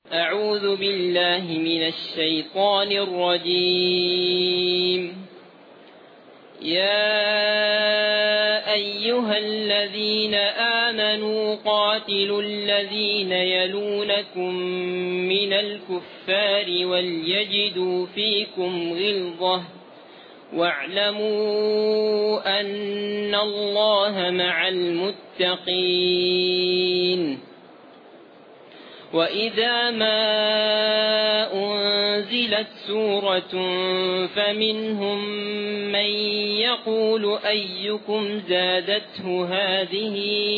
أعوذ بالله من الشيطان الرجيم. يا أيها الذين آمنوا قاتلوا الذين يلونكم من الكفار وليجدوا فيكم غلظة واعلموا أن الله مع المتقين. وإذا ما أنزلت سورة فمنهم من يقول أيكم زادته هذه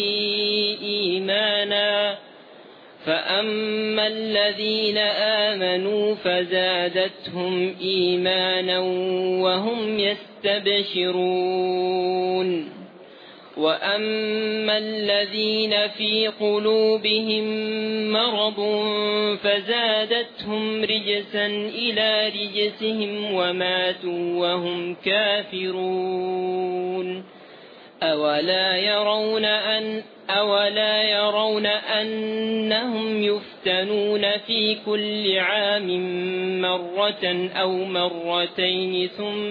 إيمانا فأما الذين آمنوا فزادتهم إيمانا وهم يستبشرون. وأما الذين في قلوبهم مرض فزادتهم رجسا إلى رجسهم وماتوا وهم كافرون. أولا يرون أنهم يفتنون في كل عام مرة أو مرتين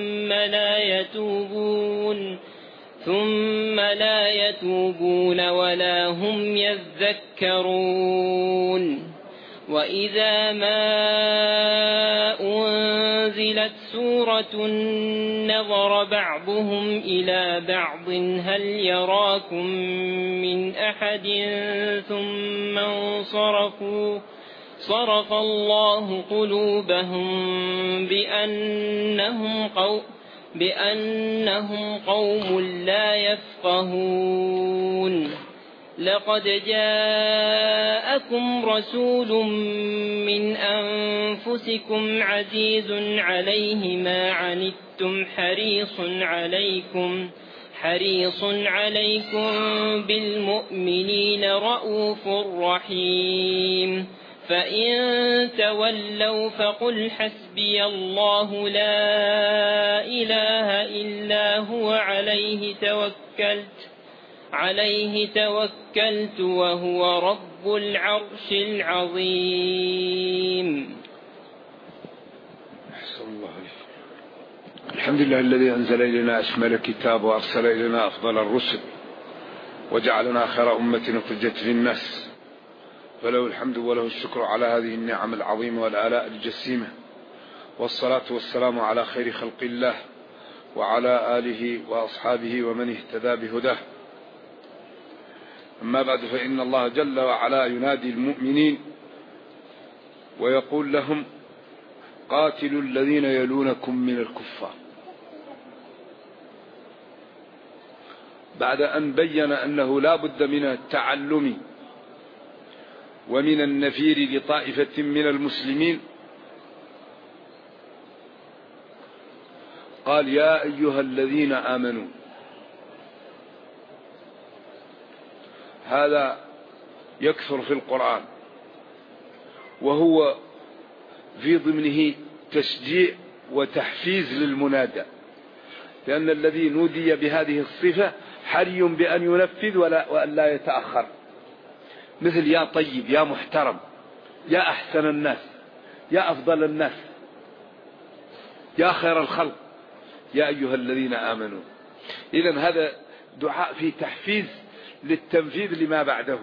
ثم لا يتوبون ولا هم يذكرون. وإذا ما أنزلت سورة نظر بعضهم إلى بعض هل يراكم من أحد ثم انصرفوا صرف الله قلوبهم بأنهم قوم لا يفقهون. لقد جاءكم رسول من أنفسكم عزيز عليه ما عنتم حريص عليكم بالمؤمنين رءوف رحيم. فإن تولوا فقل حسبي الله لا إله إلا هو عليه توكلت وهو رب العرش العظيم. أحسن الله عليك. الحمد لله الذي أنزل إلينا أشمل كتاب وأرسل إلينا أفضل الرسل وجعلنا خير أمة أخرجت للناس، فله الحمد وله الشكر على هذه النعم العظيمة والآلاء الجسيمة، والصلاة والسلام على خير خلق الله وعلى آله وأصحابه ومن اهتدى بهداه. أما بعد، فإن الله جل وعلا ينادي المؤمنين ويقول لهم: قاتلوا الذين يلونكم من الكفار، بعد أن بين أنه لا بد من التعلم ومن النفير لطائفة من المسلمين. قال: يا أيها الذين آمنوا. هذا يكثر في القرآن، وهو في ضمنه تشجيع وتحفيز للمنادى، لأن الذي نودي بهذه الصفة حري بأن ينفذ وأن لا يتأخر، مثل يا طيب، يا محترم، يا أحسن الناس، يا أفضل الناس، يا خير الخلق، يا أيها الذين آمنوا. إذن هذا دعاء في تحفيز للتنفيذ لما بعده.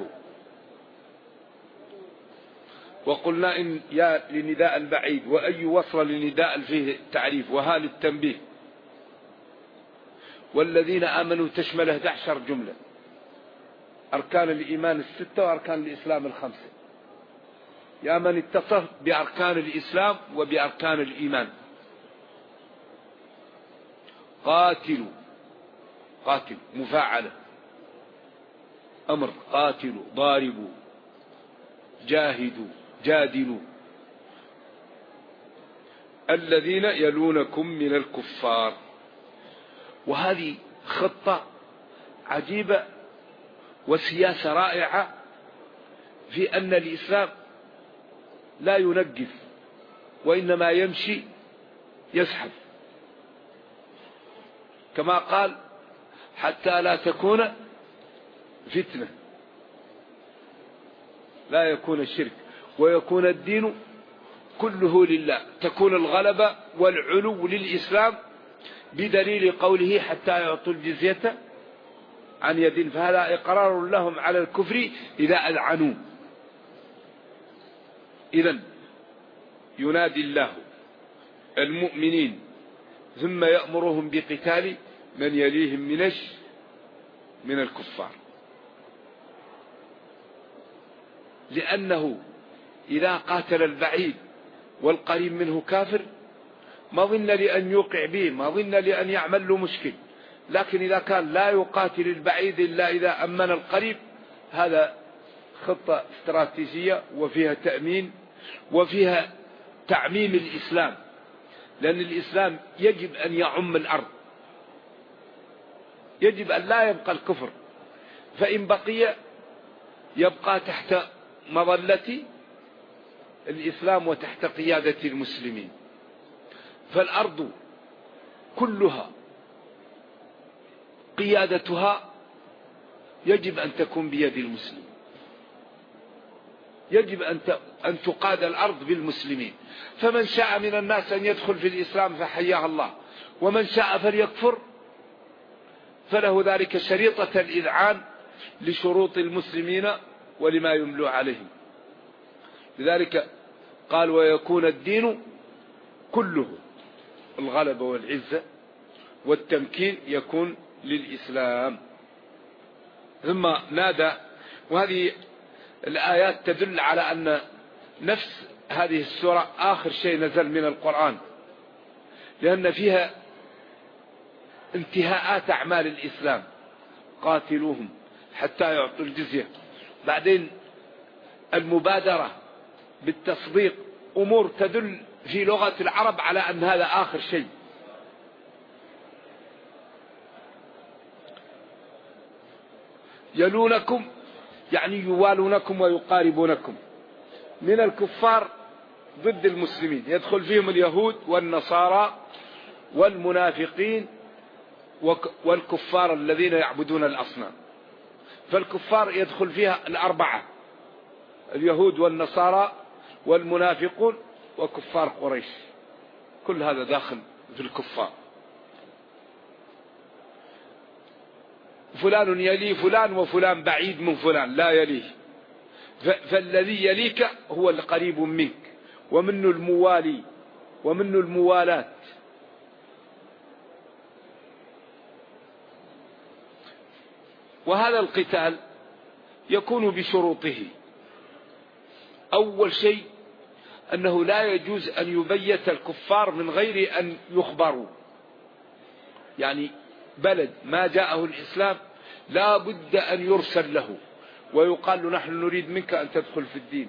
وقلنا إن يا لنداء البعيد وأي وصل لنداء فيه التعريف وها للتنبيه. والذين آمنوا تشمل 11 جملة: أركان الإيمان 6 وأركان الإسلام 5. يا من اتصف بأركان الإسلام وبأركان الإيمان. قاتلوا مفاعلة، أمر، قاتلوا، ضاربوا، جاهدوا، جادلوا الذين يلونكم من الكفار. وهذه خطة عجيبة وسياسة رائعة في أن الإسلام لا ينقف وإنما يمشي يزحف، كما قال: حتى لا تكون فتنة، لا يكون الشرك. ويكون الدين كله لله، تكون الغلبة والعلو للإسلام بدليل قوله حتى يعطوا الجزية عن يد، فهذا إقرار لهم على الكفر إذا أذعنوا. إذن ينادي الله المؤمنين ثم يأمرهم بقتال من يليهم من الكفار، لأنه إذا قاتل البعيد والقريب منه كافر ما ظن لأن يوقع به، ما ظن لأن يعمل له مشكل. لكن إذا كان لا يقاتل البعيد إلا إذا أمن القريب، هذا خطة استراتيجية وفيها تأمين وفيها تعميم الإسلام، لأن الإسلام يجب أن يعم الأرض، يجب أن لا يبقى الكفر، فإن بقي يبقى تحت مظلة الإسلام وتحت قيادة المسلمين. فالأرض كلها قيادتها يجب أن تكون بيد المسلمين، يجب أن تقاد الأرض بالمسلمين. فمن شاء من الناس أن يدخل في الإسلام فحياه الله، ومن شاء فليكفر، فله ذلك شريطة الإذعان لشروط المسلمين ولما يملو عليهم. لذلك قال ويكون الدين كله، الغلبة والعزة والتمكين يكون للإسلام. ثم نادى، وهذه الآيات تدل على أن نفس هذه السورة آخر شيء نزل من القرآن، لأن فيها انتهاءات أعمال الإسلام، قاتلوهم حتى يعطوا الجزية، بعدين المبادرة بالتصديق، أمور تدل في لغة العرب على أن هذا آخر شيء. يلونكم يعني يوالونكم ويقاربونكم من الكفار ضد المسلمين، يدخل فيهم اليهود والنصارى والمنافقين والكفار الذين يعبدون الأصنام. فالكفار يدخل فيها الأربعة، اليهود والنصارى والمنافقون وكفار قريش، كل هذا داخل في الكفار. فلان يلي فلان وفلان بعيد من فلان لا يليه، فالذي يليك هو القريب منك، ومنه الموالي ومنه الموالاة. وهذا القتال يكون بشروطه. أول شيء أنه لا يجوز أن يبيت الكفار من غير أن يخبروا، يعني بلد ما جاءه الإسلام لا بد أن يرسل له ويقال له نحن نريد منك أن تدخل في الدين.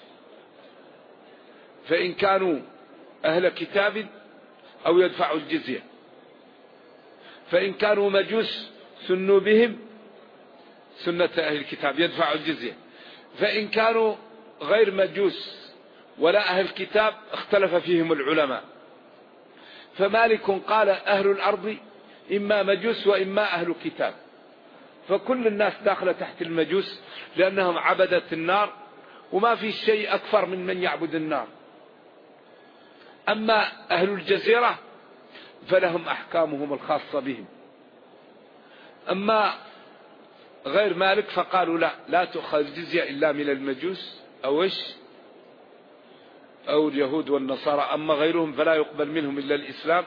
فإن كانوا أهل كتاب أو يدفعوا الجزية، فإن كانوا مجوس سنوا بهم سنة أهل الكتاب يدفعوا الجزية، فإن كانوا غير مجوس ولا أهل الكتاب اختلف فيهم العلماء. فمالك قال أهل الأرض إما مجوس وإما أهل كتاب، فكل الناس داخلة تحت المجوس لأنهم عبدة النار، وما في شيء أكثر من يعبد النار. أما أهل الجزيرة فلهم أحكامهم الخاصة بهم. أما غير مالك فقالوا لا تؤخذ الجزية إلا من المجوس أو اليهود والنصارى، أما غيرهم فلا يقبل منهم إلا الإسلام.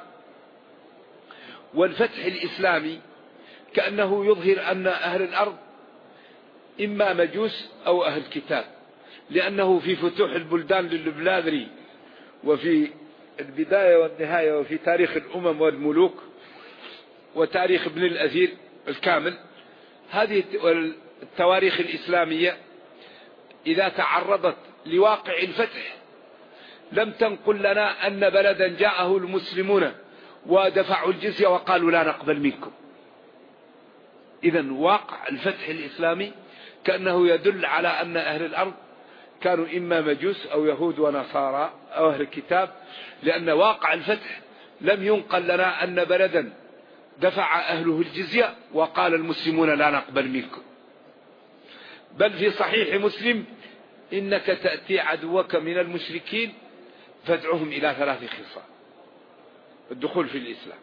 والفتح الإسلامي كأنه يظهر أن أهل الأرض إما مجوس أو أهل كتاب، لأنه في فتوح البلدان للبلاذري وفي البداية والنهاية وفي تاريخ الأمم والملوك وتاريخ ابن الأثير الكامل، هذه التواريخ الإسلامية إذا تعرضت لواقع الفتح لم تنقل لنا أن بلدا جاءه المسلمون ودفعوا الجزية وقالوا لا نقبل منكم. إذن واقع الفتح الإسلامي كأنه يدل على أن أهل الأرض كانوا إما مجوس أو يهود ونصارى أو أهل الكتاب، لأن واقع الفتح لم ينقل لنا أن بلدا دفع أهله الجزية وقال المسلمون لا نقبل منكم. بل في صحيح مسلم إنك تأتي عدوك من المشركين فادعهم إلى 3 خصال: الدخول في الإسلام،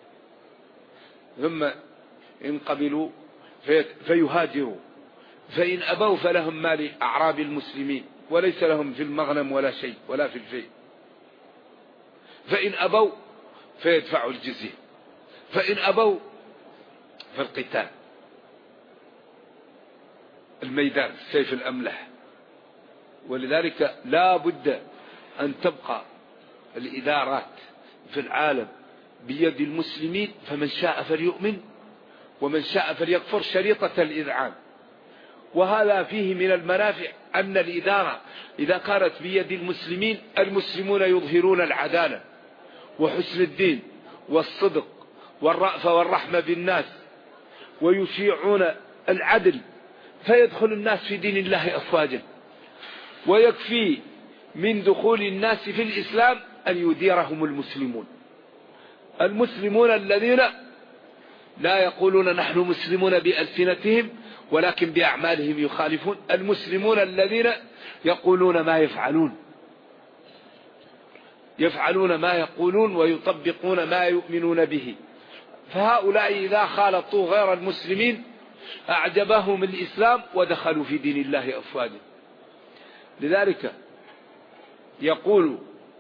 ثم إن قبلوا فيهاجروا، فإن أبوا فلهم مال أعراب المسلمين وليس لهم في المغنم ولا شيء ولا في الفيء، فإن أبوا فيدفعوا الجزية، فإن أبوا فالقتال، الميدان، السيف الأملح. ولذلك لا بد أن تبقى الإدارات في العالم بيد المسلمين، فمن شاء فليؤمن ومن شاء فليكفر، شريطة الإذعان. وهذا فيه من المنافع أن الإدارة إذا كانت بيد المسلمين، المسلمون يظهرون العدالة وحسن الدين والصدق والرأفة والرحمة بالناس، ويشيعون العدل، فيدخل الناس في دين الله أفواجا. ويكفي من دخول الناس في الإسلام أن يديرهم المسلمون، المسلمون الذين لا يقولون نحن مسلمون بألسنتهم ولكن بأعمالهم يخالفون، المسلمون الذين يقولون ما يفعلون، يفعلون ما يقولون ويطبقون ما يؤمنون به. فهؤلاء إذا خالطوا غير المسلمين أعجبهم الإسلام ودخلوا في دين الله أفواجا. لذلك يقول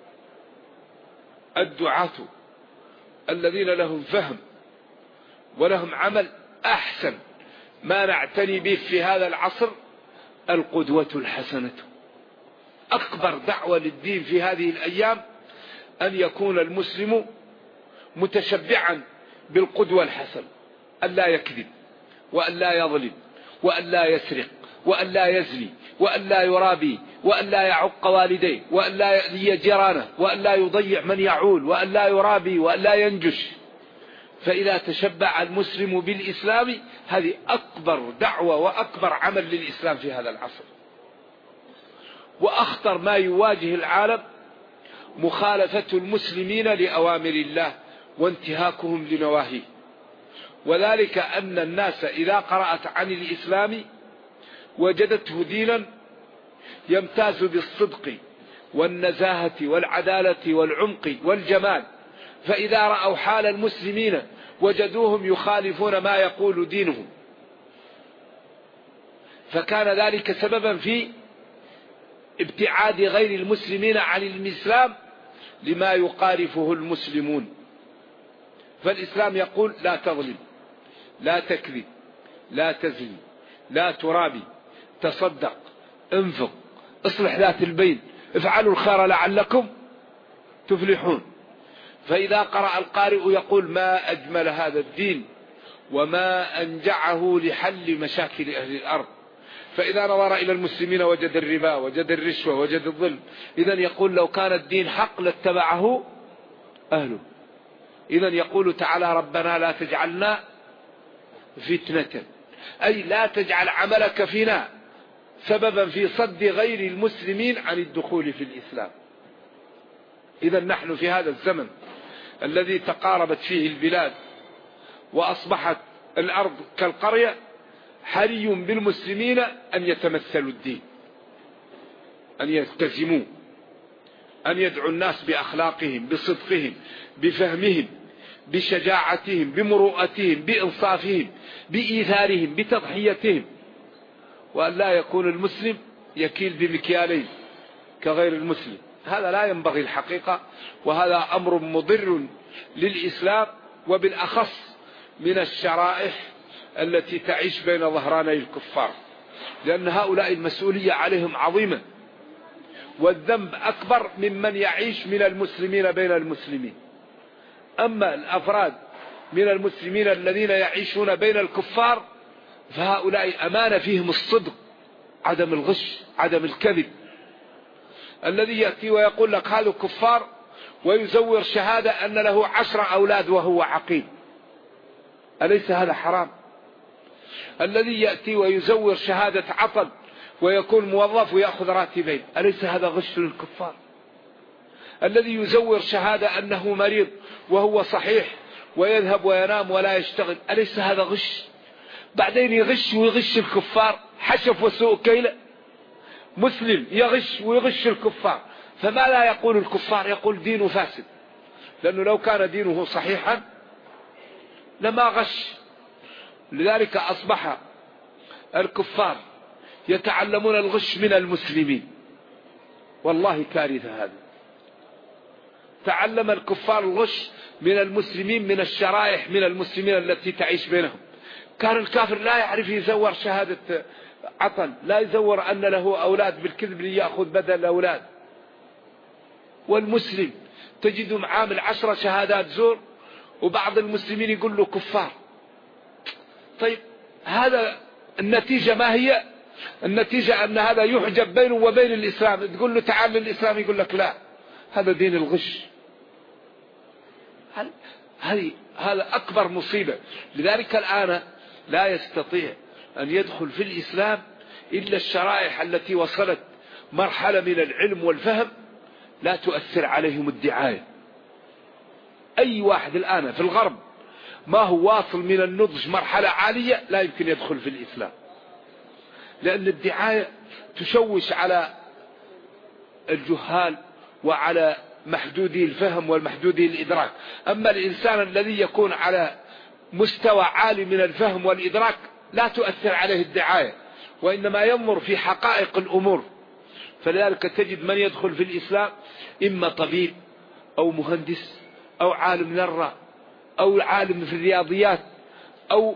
الدعاة الذين لهم فهم ولهم عمل: أحسن ما نعتني به في هذا العصر القدوة الحسنة. أكبر دعوة للدين في هذه الأيام أن يكون المسلم متشبعا بالقدوة الحسنة، أن لا يكذب وأن لا يظلم وأن لا يسرق وأن لا يزني وأن لا يرابي وأن لا يعق والديه وأن لا يأذي جيرانه وأن لا يضيع من يعول وأن لا يرابي وأن لا ينجش. فإذا تشبع المسلم بالإسلام هذه أكبر دعوة وأكبر عمل للإسلام في هذا العصر. وأخطر ما يواجه العالم مخالفة المسلمين لأوامر الله وانتهاكهم لنواهيه. وذلك أن الناس إذا قرأت عن الإسلام وجدته دينا يمتاز بالصدق والنزاهة والعدالة والعمق والجمال، فإذا رأوا حال المسلمين وجدوهم يخالفون ما يقول دينهم، فكان ذلك سببا في ابتعاد غير المسلمين عن الإسلام لما يقارفه المسلمون. فالإسلام يقول: لا تظلم، لا تكذب، لا تزني، لا ترابي، تصدق، انفق، اصلح ذات البين، افعلوا الخير لعلكم تفلحون. فإذا قرأ القارئ يقول: ما أجمل هذا الدين وما أنجعه لحل مشاكل أهل الأرض. فإذا نظر إلى المسلمين وجد الربا وجد الرشوة وجد الظلم. إذن يقول: لو كان الدين حق لاتبعه أهله. إذن يقول تعالى: ربنا لا تجعلنا فتنة، أي لا تجعل عملك فينا سببا في صد غير المسلمين عن الدخول في الإسلام. إذن نحن في هذا الزمن الذي تقاربت فيه البلاد وأصبحت الأرض كالقرية، حري بالمسلمين أن يتمثلوا الدين، أن يلتزموا، أن يدعوا الناس بأخلاقهم، بصدقهم، بفهمهم، بشجاعتهم، بمروءتهم، بإنصافهم، بإيثارهم، بتضحيتهم، وأن لا يكون المسلم يكيل بمكيالين كغير المسلم. هذا لا ينبغي الحقيقة، وهذا أمر مضر للإسلام، وبالأخص من الشرائح التي تعيش بين ظهراني الكفار، لأن هؤلاء المسؤولية عليهم عظيمة، والذنب أكبر ممن يعيش من المسلمين بين المسلمين. أما الأفراد من المسلمين الذين يعيشون بين الكفار فهؤلاء أمانة فيهم الصدق، عدم الغش، عدم الكذب. الذي يأتي ويقول لك هذا كفار ويزور شهادة أن له 10 أولاد وهو عقيم، أليس هذا حرام؟ الذي يأتي ويزور شهادة عطل ويكون موظف ويأخذ راتبين، أليس هذا غش للكفار؟ الذي يزور شهادة أنه مريض وهو صحيح ويذهب وينام ولا يشتغل، أليس هذا غش؟ بعدين يغش ويغش الكفار، حشف وسوء كيلة. مسلم يغش ويغش الكفار، فما لا يقول الكفار؟ يقول دينه فاسد، لأنه لو كان دينه صحيحا لما غش. لذلك أصبح الكفار يتعلمون الغش من المسلمين، والله كارثة هذا. تعلم الكفار الغش من المسلمين، من الشرائح من المسلمين التي تعيش بينهم. كان الكافر لا يعرف يزور شهادة عطن، لا يزور أن له أولاد بالكذب ليأخذ بدل الأولاد. والمسلم تجد معامل 10 شهادات زور، وبعض المسلمين يقول له كفار. طيب هذا النتيجة ما هي؟ النتيجة أن هذا يحجب بينه وبين الإسلام. تقول له تعال للإسلام يقول لك لا، هذا دين الغش. هذا أكبر مصيبة. لذلك الآن لا يستطيع أن يدخل في الإسلام إلا الشرائح التي وصلت مرحلة من العلم والفهم لا تؤثر عليهم الدعاية. أي واحد الآن في الغرب ما هو واصل من النضج مرحلة عالية لا يمكن يدخل في الإسلام، لأن الدعاية تشوش على الجهال وعلى محدودي الفهم والمحدودي الإدراك. أما الإنسان الذي يكون على مستوى عالي من الفهم والإدراك لا تؤثر عليه الدعاية، وإنما ينظر في حقائق الأمور. فلذلك تجد من يدخل في الإسلام إما طبيب أو مهندس أو عالم ذرة أو عالم في الرياضيات أو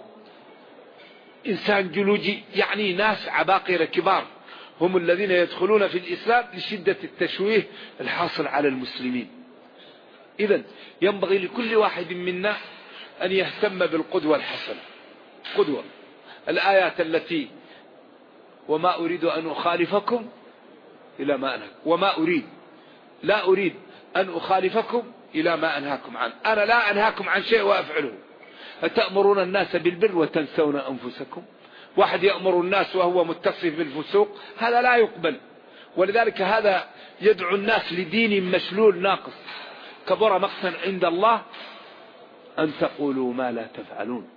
إنسان جيولوجي، يعني ناس عباقرة كبار هم الذين يدخلون في الإسلام لشدة التشويه الحاصل على المسلمين. إذن ينبغي لكل واحد منا أن يهتم بالقدوة الحسنة. قدوة الآيات التي وما أريد أن أخالفكم إلى ما أنهاكم، وما أريد لا أريد أن أخالفكم إلى ما أنهاكم عنه. أنا لا أنهاكم عن شيء وأفعله. أتأمرون الناس بالبر وتنسون أنفسكم؟ واحد يأمر الناس وهو متصف بالفسوق، هذا لا يقبل. ولذلك هذا يدعو الناس لدين مشلول ناقص. كبر مقتا عند الله أن تقولوا ما لا تفعلون.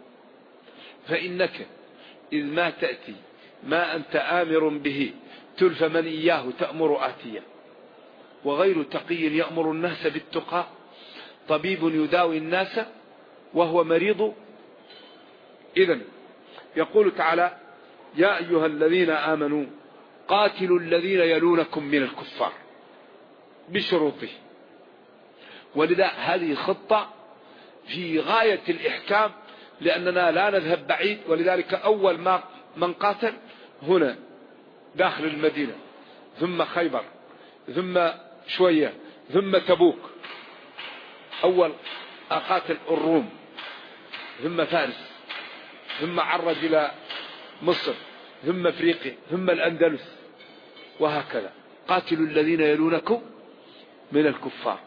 فإنك إذ ما تأتي ما أنت آمر به تلف من إياه تأمر آتيا، وغير تقي يأمر الناس بالتقى، طبيب يداوي الناس وهو مريض. إذن يقول تعالى يا أيها الذين آمنوا قاتلوا الذين يلونكم من الكفار بشروطه. ولذا هذه خطة في غاية الإحكام، لأننا لا نذهب بعيد. ولذلك أول ما من قاتل هنا داخل المدينة، ثم خيبر، ثم شوية، ثم تبوك. أول أقاتل الروم، ثم فارس، ثم عرج إلى مصر، ثم أفريقيا، ثم الأندلس، وهكذا. قاتلوا الذين يلونكم من الكفار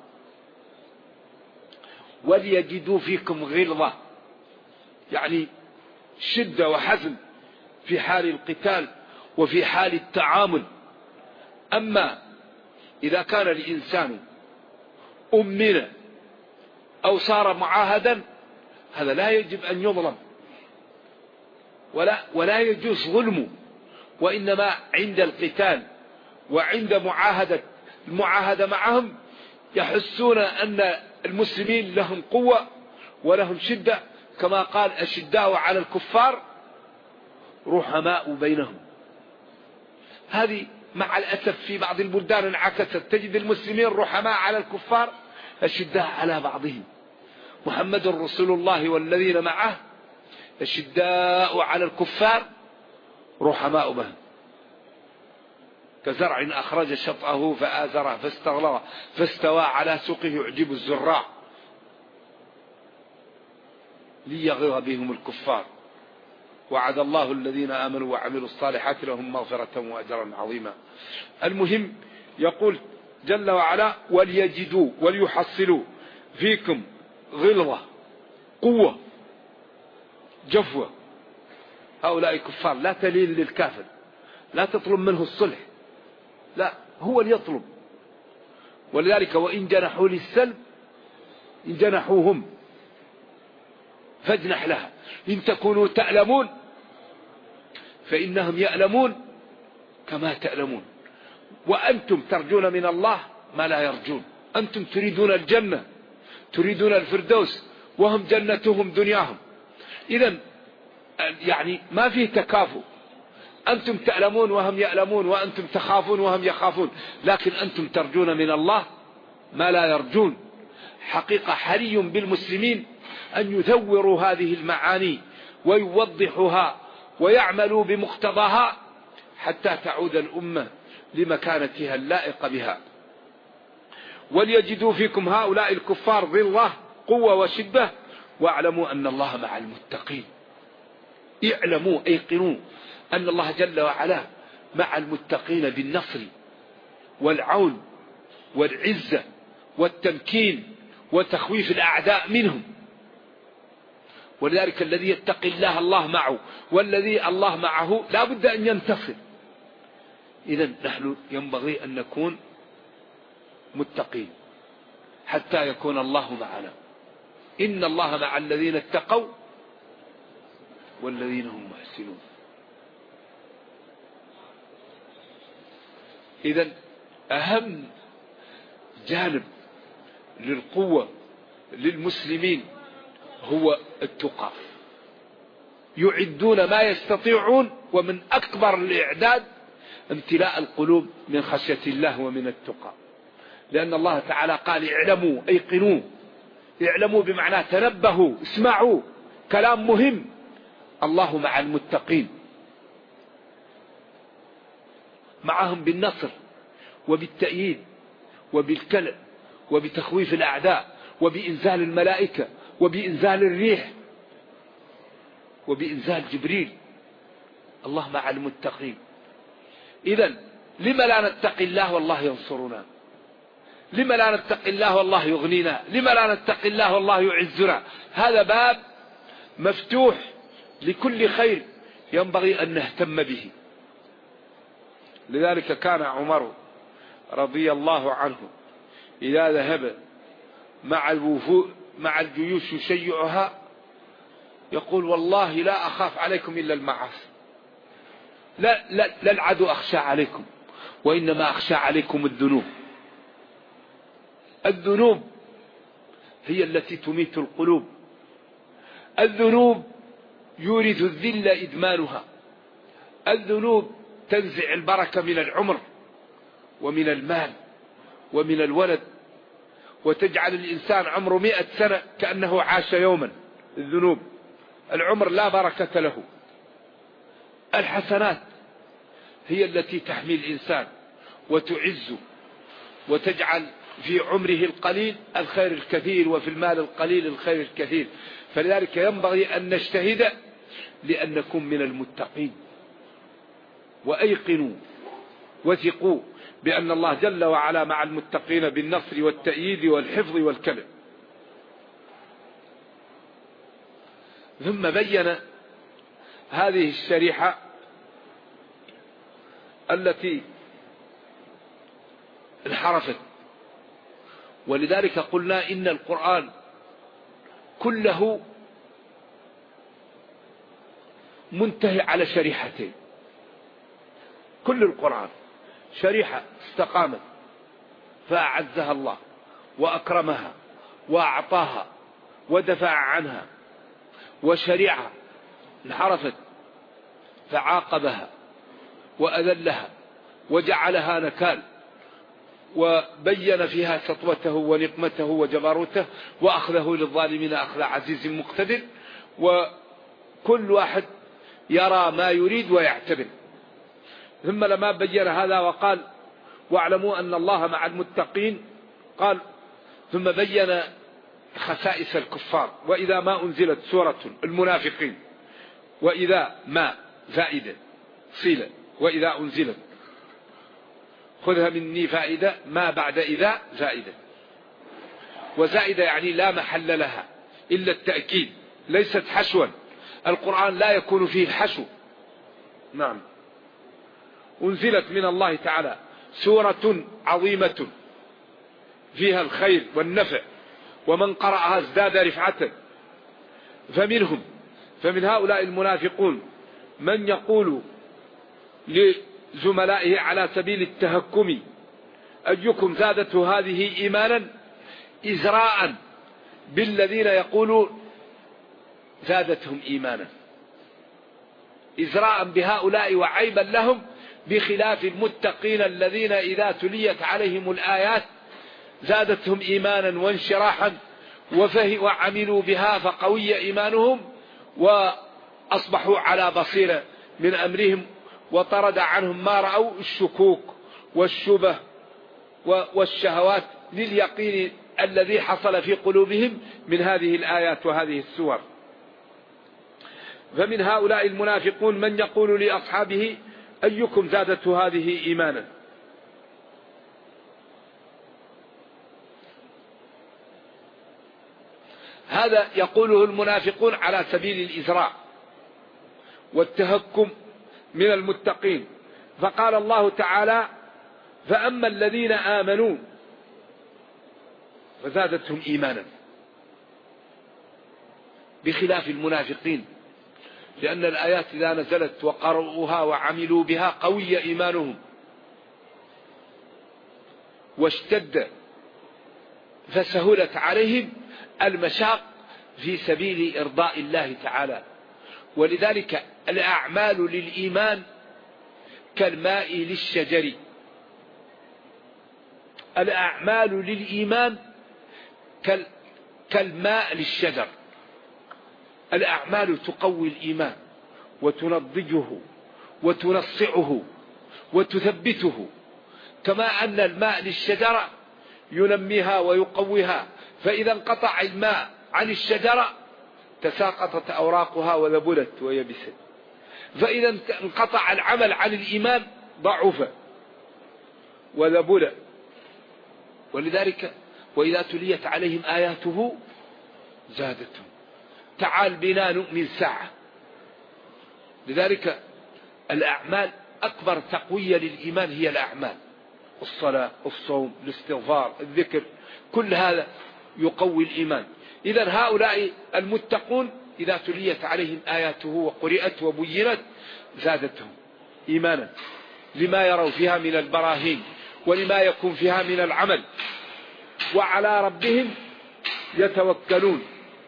وليجدوا فيكم غلظة، يعني شدة وحزم في حال القتال وفي حال التعامل. أما إذا كان الإنسان أمنا أو صار معاهدا هذا لا يجب أن يظلم ولا يجوز ظلمه، وإنما عند القتال وعند المعاهدة معهم يحسون أن المسلمين لهم قوة ولهم شدة، كما قال أشداء على الكفار رحماء بينهم. هذه مع الأسف في بعض البلدان انعكست، تجد المسلمين رحماء على الكفار أشداء على بعضهم. محمد رسول الله والذين معه أشداء على الكفار رحماء بهم، كزرع أخرج شطأه فآزره فاستغلظ فاستوى على سوقه يعجب الزراع ليغيظ بهم الكفار. وعد الله الذين آمنوا وعملوا الصالحات لهم مغفرة وأجرا عظيما. المهم يقول جل وعلا وليجدوا وليحصلوا فيكم غلظة، قوة، جفوة. هؤلاء كفار، لا تلين للكافر، لا تطلب منه الصلح، لا هو اللي يطلب. ولذلك وإن جنحوا للسلم إن جنحوا هم فاجنح لها إن تكونوا تألمون فإنهم يألمون كما تألمون. وأنتم ترجون من الله ما لا يرجون. أنتم تريدون الجنة، تريدون الفردوس، وهم جنتهم دنياهم. إذن يعني ما فيه تكافؤ. أنتم تألمون وهم يألمون، وأنتم تخافون وهم يخافون، لكن أنتم ترجون من الله ما لا يرجون. حقيقة حري بالمسلمين أن يثوروا هذه المعاني ويوضحوها ويعملوا بمقتضاها حتى تعود الأمة لمكانتها اللائقة بها. وليجدوا فيكم هؤلاء الكفار غلظة قوة وشدة واعلموا أن الله مع المتقين. اعلموا أيقنوا أن الله جل وعلا مع المتقين بالنصر والعون والعزة والتمكين وتخويف الأعداء منهم. ولذلك الذي يتقي الله الله معه، والذي الله معه لا بد أن ينتصر. إذن نحن ينبغي أن نكون متقين حتى يكون الله معنا. إن الله مع الذين اتقوا والذين هم محسنون. إذن أهم جانب للقوة للمسلمين هو التقى. يعدون ما يستطيعون، ومن أكبر الإعداد امتلاء القلوب من خشية الله ومن التقى. لأن الله تعالى قال اعلموا أيقنوا. اعلموا بمعنى تنبهوا، اسمعوا، كلام مهم. الله مع المتقين، معهم بالنصر وبالتأييد وبالكلأ وبتخويف الأعداء وبإنزال الملائكة وبإنزال الريح وبإنزال جبريل. الله مع المتقين. إذن لما لا نتقي الله والله ينصرنا؟ لما لا نتقي الله والله يغنينا؟ لما لا نتقي الله والله يعزنا؟ هذا باب مفتوح لكل خير ينبغي أن نهتم به. لذلك كان عمر رضي الله عنه إذا ذهب مع الجيوش يشيعها يقول والله لا أخاف عليكم إلا المعاصي. لا العدو أخشى عليكم، وإنما أخشى عليكم الذنوب. الذنوب هي التي تميت القلوب. الذنوب يورث الذل إدمانها. الذنوب تنزع البركة من العمر ومن المال ومن الولد، وتجعل الإنسان عمره 100 سنة كأنه عاش يوما. الذنوب العمر لا بركة له. الحسنات هي التي تحمي الإنسان وتعزه وتجعل في عمره القليل الخير الكثير، وفي المال القليل الخير الكثير. فلذلك ينبغي أن نجتهد لأن نكون من المتقين. وأيقنوا وثقوا بأن الله جل وعلا مع المتقين بالنصر والتأييد والحفظ والكلم. ثم بين هذه الشريحة التي انحرفت. ولذلك قلنا إن القرآن كله منتهي على شريحتين. كل القرآن شريحة استقامت فأعزها الله وأكرمها وأعطاها ودفع عنها، وشريعة انحرفت فعاقبها وأذلها وجعلها نكال، وبين فيها سطوته ونقمته وجبروته وأخذه للظالمين أخذ عزيز مقتدر. وكل واحد يرى ما يريد ويعتبر. ثم لما بين هذا وقال واعلموا أن الله مع المتقين، قال ثم بين خسائس الكفار. وإذا ما أنزلت سورة المنافقين، وإذا ما زائدة صلة، وإذا أنزلت خذها مني فائدة، ما بعد إذا زائدة. وزائدة يعني لا محل لها إلا التأكيد، ليست حشوا. القرآن لا يكون فيه حشو. نعم. أنزلت من الله تعالى سورة عظيمة فيها الخير والنفع، ومن قرأها ازداد رفعة. فمن هؤلاء المنافقون من يقول زملائه على سبيل التهكم: أيكم زادته هذه إيمانا، إزراء بالذين يقولون زادتهم إيمانا، إزراء بهؤلاء وعيبا لهم، بخلاف المتقين الذين إذا تليت عليهم الآيات زادتهم إيمانا وانشراحا وعملوا بها فقوي إيمانهم وأصبحوا على بصيرة من أمرهم، وطرد عنهم ما رأوا الشكوك والشبه والشهوات لليقين الذي حصل في قلوبهم من هذه الآيات وهذه السور. فمن هؤلاء المنافقون من يقول لأصحابه: أيكم زادته هذه إيمانا. هذا يقوله المنافقون على سبيل الإزراء والتهكم من المتقين. فقال الله تعالى: فأما الذين آمنوا فزادتهم إيمانا، بخلاف المنافقين، لأن الآيات إذا نزلت وقرؤوها وعملوا بها قوي إيمانهم واشتد، فسهلت عليهم المشاق في سبيل إرضاء الله تعالى. ولذلك الأعمال للإيمان كالماء للشجر، الأعمال للإيمان كالماء للشجر. الأعمال تقوي الإيمان وتنضجه وتنصعه وتثبته، كما أن الماء للشجرة ينميها ويقويها، فإذا انقطع الماء عن الشجرة تساقطت أوراقها وذبلت ويبست، فإذا انقطع العمل عن الإيمان ضعف وذبل. ولذلك وإذا تليت عليهم آياته زادتهم. تعال بنا نؤمن ساعة. لذلك الأعمال أكبر تقوية للإيمان هي الأعمال، الصلاة، الصوم، الاستغفار، الذكر، كل هذا يقوي الإيمان. إذن هؤلاء المتقون إذا تليت عليهم آياته وقرئت وبينت زادتهم إيمانا، لما يروا فيها من البراهين ولما يكون فيها من العمل، وعلى ربهم يتوكلون.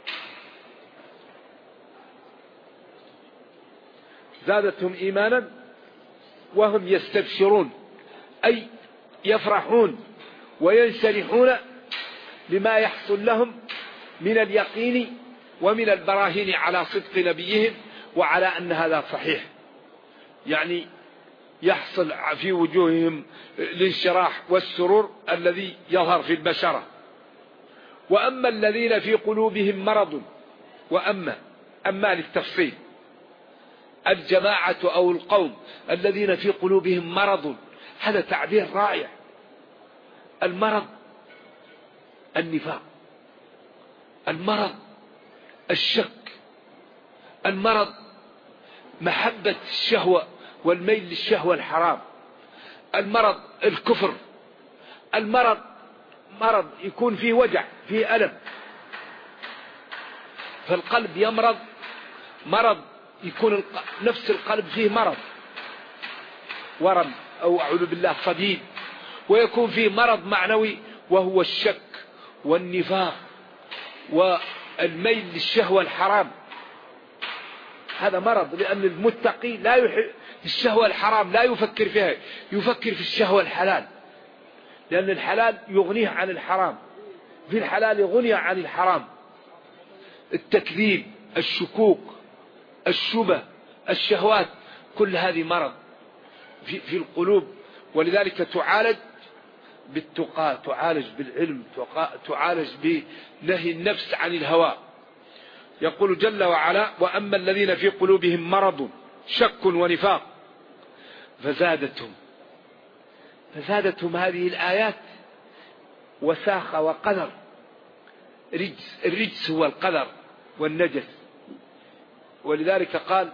زادتهم إيمانا وهم يستبشرون، أي يفرحون وينشرحون لما يحصل لهم من اليقين ومن البراهين على صدق نبيهم وعلى أن هذا صحيح. يعني يحصل في وجوههم الانشراح والسرور الذي يظهر في البشرة. وأما الذين في قلوبهم مرض، أما للتفصيل، الجماعة أو القوم الذين في قلوبهم مرض، هذا تعبير رائع. المرض النفاق، المرض الشك، المرض محبة الشهوة والميل للشهوة الحرام، المرض الكفر، المرض مرض يكون فيه وجع، فيه ألم، فالقلب يمرض، مرض يكون نفس القلب فيه مرض، ورم أو أعوذ بالله صديد، ويكون فيه مرض معنوي وهو الشك والنفاق والميل للشهوة الحرام. هذا مرض، لأن المتقي لا يحب الشهوة الحرام، لا يفكر فيها، يفكر في الشهوة الحلال، لأن الحلال يغنيه عن الحرام، في الحلال يغني عن الحرام. التكذيب، الشكوك، الشبه، الشهوات، كل هذه مرض في القلوب. ولذلك تعالج بالتقى، تعالج بالعلم، تعالج بنهي النفس عن الهوى. يقول جل وعلا: وأما الذين في قلوبهم مرض شك ونفاق فزادتهم هذه الآيات وساخ وقدر. الرجس هو القدر والنجس. ولذلك قال: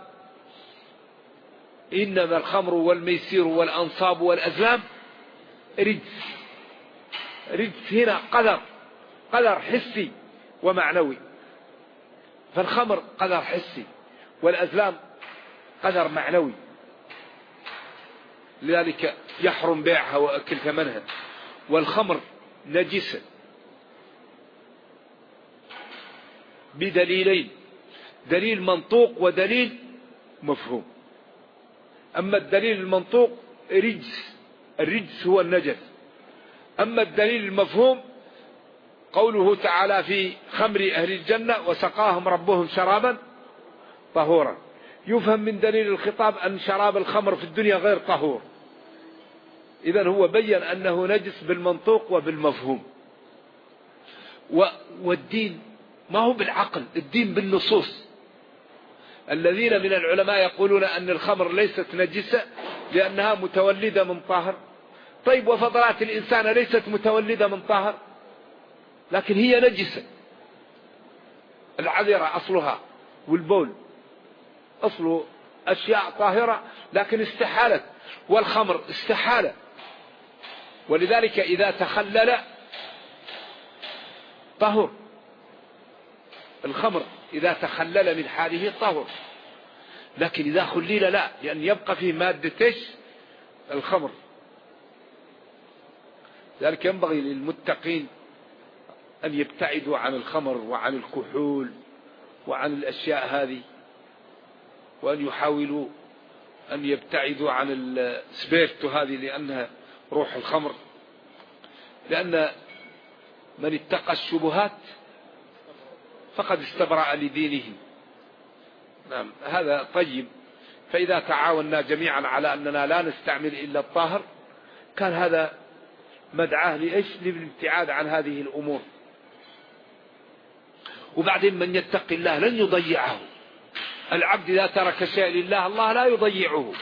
إنما الخمر والميسير والأنصاب والأزلام رجس. رجس هنا قدر حسي ومعنوي، فالخمر قدر حسي والأزلام قدر معنوي. لذلك يحرم بيعها وأكل ثمنها. والخمر نجسة بدليلين: دليل منطوق ودليل مفهوم. أما الدليل المنطوق رجس، الرجس هو النجس. أما الدليل المفهوم قوله تعالى في خمر أهل الجنة وسقاهم ربهم شرابا طهورا. يفهم من دليل الخطاب أن شراب الخمر في الدنيا غير طهور. إذن هو بين أنه نجس بالمنطوق وبالمفهوم. والدين ما هو بالعقل، الدين بالنصوص. الذين من العلماء يقولون أن الخمر ليست نجسة لأنها متولدة من طاهر. طيب وفضلات الإنسان ليست متولدة من طاهر، لكن هي نجسة. العذرة أصلها والبول أصله أشياء طاهرة لكن استحالت، والخمر استحالة. ولذلك إذا تخلل طهر، الخمر إذا تخلل من حاله طهر، لكن إذا خلل لا، لأن يبقى فيه مادة الخمر. ذلك ينبغي للمتقين أن يبتعدوا عن الخمر وعن الكحول وعن الأشياء هذه، وأن يحاولوا أن يبتعدوا عن السبيرتو هذه لأنها روح الخمر، لأن من اتقى الشبهات فقد استبرأ لدينه. نعم، هذا طيب. فإذا تعاوننا جميعا على أننا لا نستعمل إلا الطاهر كان هذا مدعاه لإيش؟ للابتعاد عن هذه الأمور. وبعدين من يتقي الله لن يضيعه. العبد إذا ترك شيء لله الله لا يضيعه.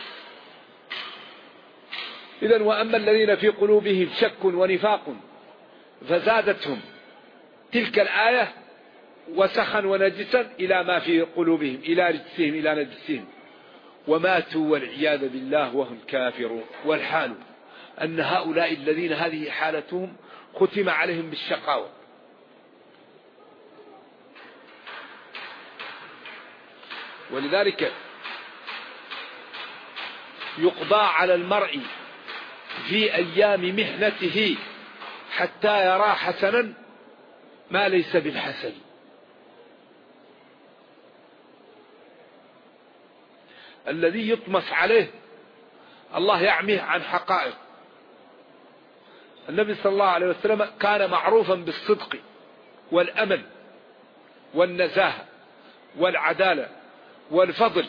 إذن وأما الذين في قلوبهم شك ونفاق فزادتهم تلك الآية وسخا ونجسا إلى ما في قلوبهم، إلى رجسهم، إلى نجسهم، وماتوا والعياذ بالله وهم كافرون. والحال أن هؤلاء الذين هذه حالتهم ختم عليهم بالشقاوة. ولذلك يقضى على المرء في أيام محنته حتى يرى حسنا ما ليس بالحسن. الذي يطمس عليه الله يعميه عن حقائق. النبي صلى الله عليه وسلم كان معروفا بالصدق والأمل والنزاهة والعدالة والفضل،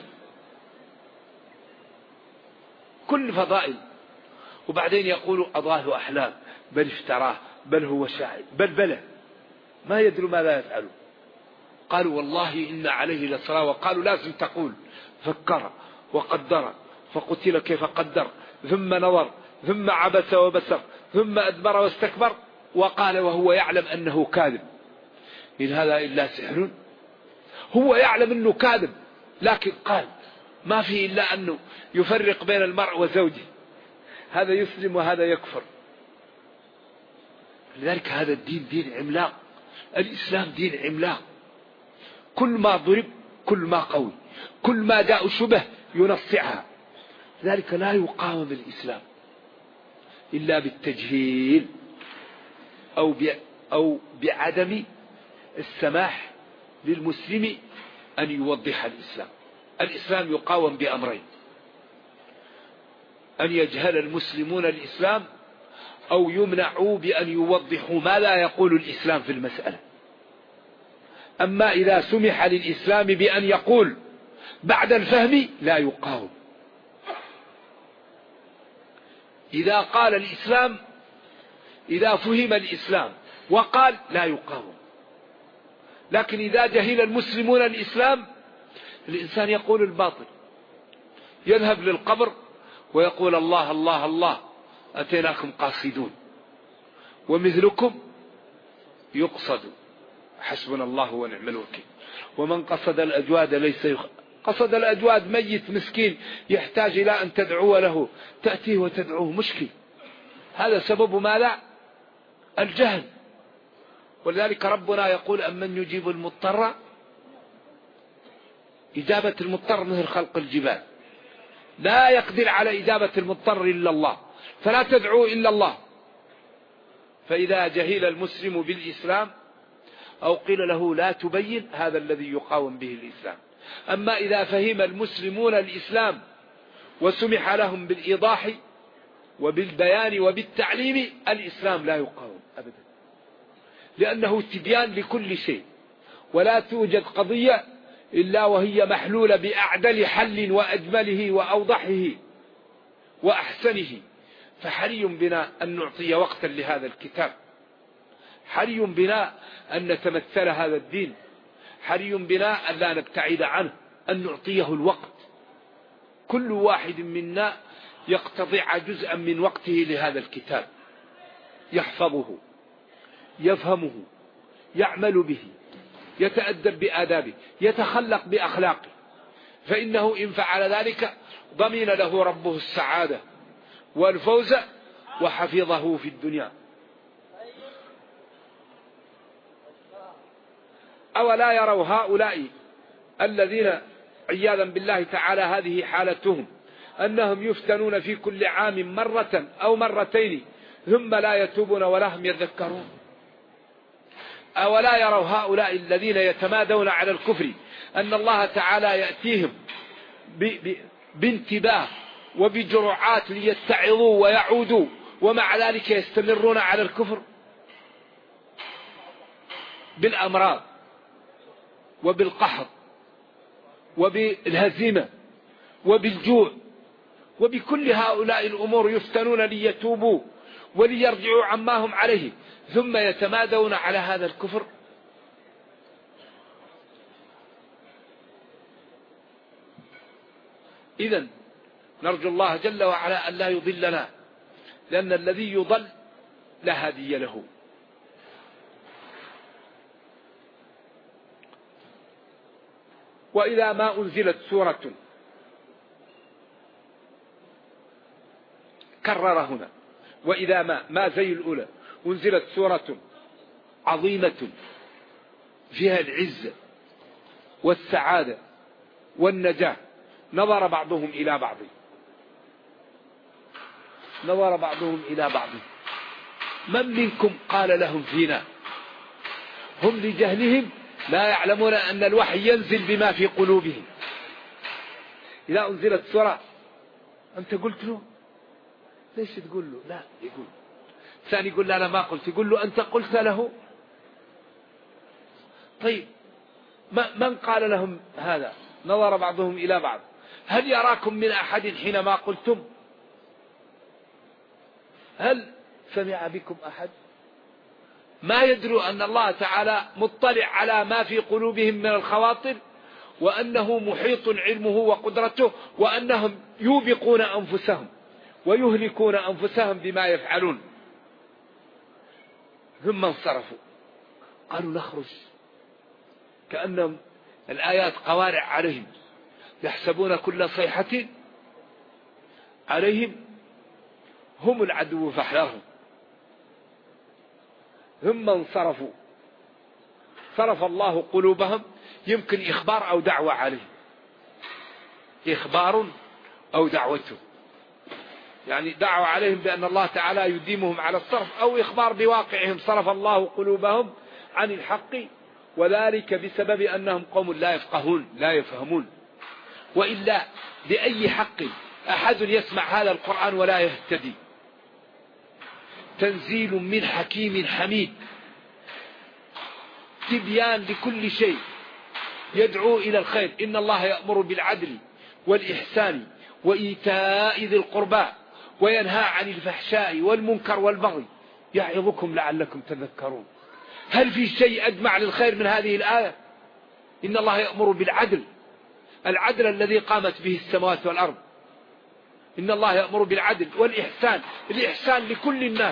كل فضائل. وبعدين يقول أضاه أحلام، بل افتراه، بل هو شاعر، بل ما يدري ماذا يفعله. قالوا والله إن عليه لصلاة، وقالوا لازم تقول فكر وقدر فقتل كيف قدر، ثم نظر، ثم عبس وبسر، ثم أدبر واستكبر، وقال وهو يعلم أنه كاذب إن هذا إلا سحر. هو يعلم أنه كاذب، لكن قال ما فيه إلا أنه يفرق بين المرء وزوجه، هذا يسلم وهذا يكفر. لذلك هذا الدين دين عملاق، الإسلام دين عملاق. كل ما ضرب، كل ما قوي، كل ما جاء شبه ينصعها. ذلك لا يقاوم الإسلام إلا بالتجهيل أو بعدم السماح للمسلم أن يوضح الإسلام. الإسلام يقاوم بأمرين: أن يجهل المسلمون الإسلام، أو يمنعوا بأن يوضحوا ما لا يقول الإسلام في المسألة. أما إذا سمح للإسلام بأن يقول بعد الفهم لا يقاوم. إذا قال الإسلام، إذا فهم الإسلام وقال لا يقاوم. لكن إذا جهل المسلمون الإسلام الإنسان يقول الباطل، يذهب للقبر ويقول الله الله الله أتيناكم قاصدون ومثلكم يقصد حسبنا الله ونعم الوكيل. ومن قصد الأجواد ليس قصد الأجواد ميت مسكين يحتاج إلى أن تدعو له، تأتيه وتدعوه، مشكل. هذا سبب ماذا؟ الجهل. ولذلك ربنا يقول أمن يجيب المضطر. إجابة المضطر مثل خلق الجبال، لا يقدر على إجابة المضطر إلا الله، فلا تدعو إلا الله. فإذا جهل المسلم بالإسلام أو قيل له لا تبين، هذا الذي يقاوم به الإسلام. أما إذا فهم المسلمون الإسلام وسمح لهم بالإيضاح وبالبيان وبالتعليم، الإسلام لا يقاوم أبدا، لأنه تبيان لكل شيء، ولا توجد قضية إلا وهي محلولة بأعدل حل وأجمله وأوضحه وأحسنه. فحري بنا أن نعطي وقتا لهذا الكتاب، حري بنا أن نتمثل هذا الدين، حري بنا أن لا نبتعد عنه، أن نعطيه الوقت. كل واحد منا يقتضع جزءا من وقته لهذا الكتاب، يحفظه، يفهمه، يعمل به، يتأدب بآدابه، يتخلق بأخلاقه، فإنه إن فعل ذلك ضمن له ربه السعادة والفوز وحفظه في الدنيا. أولا يروا هؤلاء الذين عياذا بالله تعالى هذه حالتهم، أنهم يفتنون في كل عام مرة أو مرتين ثم لا يتوبون ولا هم يذكرون؟ أولا يروا هؤلاء الذين يتمادون على الكفر أن الله تعالى يأتيهم بانتباه وبجرعات ليتعظوا ويعودوا، ومع ذلك يستمرون على الكفر بالأمراض وبالقحط وبالهزيمة وبالجوع وبكل هؤلاء الأمور يفتنون ليتوبوا وليرجعوا عما هم عليه، ثم يتمادون على هذا الكفر. إذن نرجو الله جل وعلا أن لا يضلنا، لأن الذي يضل لا هادي له. وإذا ما أنزلت سورة، كرر هنا وإذا ما زي الأولى، أنزلت سورة عظيمة فيها العزة والسعادة والنجاة، نظر بعضهم إلى بعض، نظر بعضهم إلى بعض، من منكم قال لهم فينا؟ هم لجهلهم لا يعلمون أن الوحي ينزل بما في قلوبهم. إذا أنزلت سورة أنت قلت له، ليش تقول له؟ لا، يقول ثاني يقول لا أنا ما قلت، يقول له أنت قلت له. طيب من قال لهم هذا؟ نظر بعضهم إلى بعض، هل يراكم من أحد حينما قلتم؟ هل سمع بكم أحد؟ ما يدروا أن الله تعالى مطلع على ما في قلوبهم من الخواطر، وأنه محيط علمه وقدرته، وأنهم يوبقون أنفسهم ويهلكون أنفسهم بما يفعلون. ثم انصرفوا قالوا نخرج، كأنهم الآيات قوارع عليهم، يحسبون كل صيحة عليهم هم العدو فاحذرهم. ثم انصرفوا، صرف الله قلوبهم، يمكن إخبار أو دعوة عليهم، إخبار أو دعوته، يعني دعوة عليهم بأن الله تعالى يديمهم على الصرف، أو إخبار بواقعهم، صرف الله قلوبهم عن الحق، وذلك بسبب أنهم قوم لا يفقهون لا يفهمون. وإلا بأي حق أحد يسمع هذا القرآن ولا يهتدي؟ تنزيل من حكيم حميد، تبيان لكل شيء، يدعو إلى الخير. إن الله يأمر بالعدل والإحسان وإيتاء ذي القربى وينهى عن الفحشاء والمنكر والبغي يعظكم لعلكم تذكرون. هل في شيء أجمع للخير من هذه الآية؟ إن الله يأمر بالعدل، العدل الذي قامت به السماوات والأرض. إن الله يأمر بالعدل والإحسان، الإحسان لكل الناس،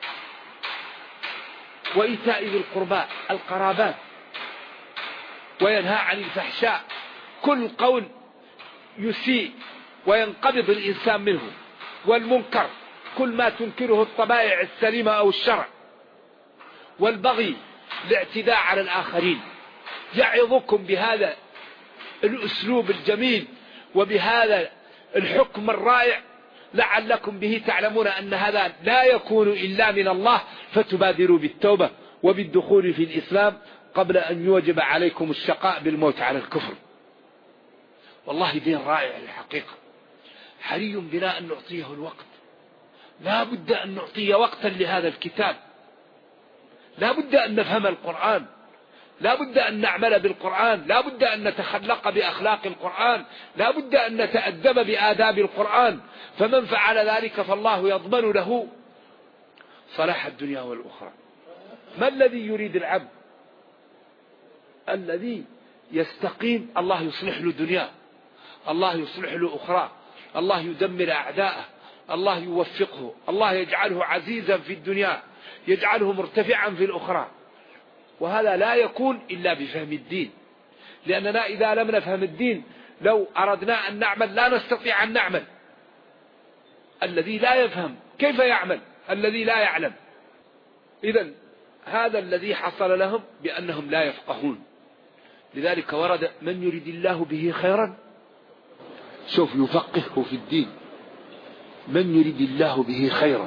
وإيتاء ذي القربى القرابات، وينهى عن الفحشاء كل قول يسيء وينقبض الإنسان منه، والمنكر كل ما تنكره الطبائع السليمة أو الشرع، والبغي الاعتداء على الآخرين. يعظكم بهذا الأسلوب الجميل وبهذا الحكم الرائع لعلكم به تعلمون أن هذا لا يكون إلا من الله، فتبادروا بالتوبة وبالدخول في الإسلام قبل أن يوجب عليكم الشقاء بالموت على الكفر. والله دين رائع الحقيقة، حري بنا أن نعطيه الوقت، لا بد أن نعطي وقتا لهذا الكتاب، لا بد أن نفهم القرآن، لا بد أن نعمل بالقرآن، لا بد أن نتخلق بأخلاق القرآن، لا بد أن نتأدب بآداب القرآن. فمن فعل ذلك فالله يضمن له صلاح الدنيا والأخرى. ما الذي يريد العبد؟ الذي يستقيم الله يصلح له دنياه، الله يصلح له أخرى، الله يدمر أعداءه، الله يوفقه، الله يجعله عزيزا في الدنيا، يجعله مرتفعا في الأخرى. وهذا لا يكون إلا بفهم الدين، لأننا إذا لم نفهم الدين لو أردنا أن نعمل لا نستطيع أن نعمل. الذي لا يفهم كيف يعمل؟ الذي لا يعلم. إذن هذا الذي حصل لهم بأنهم لا يفقهون. لذلك ورد من يريد الله به خيرا سوف يفقهه في الدين. من يريد الله به خيرا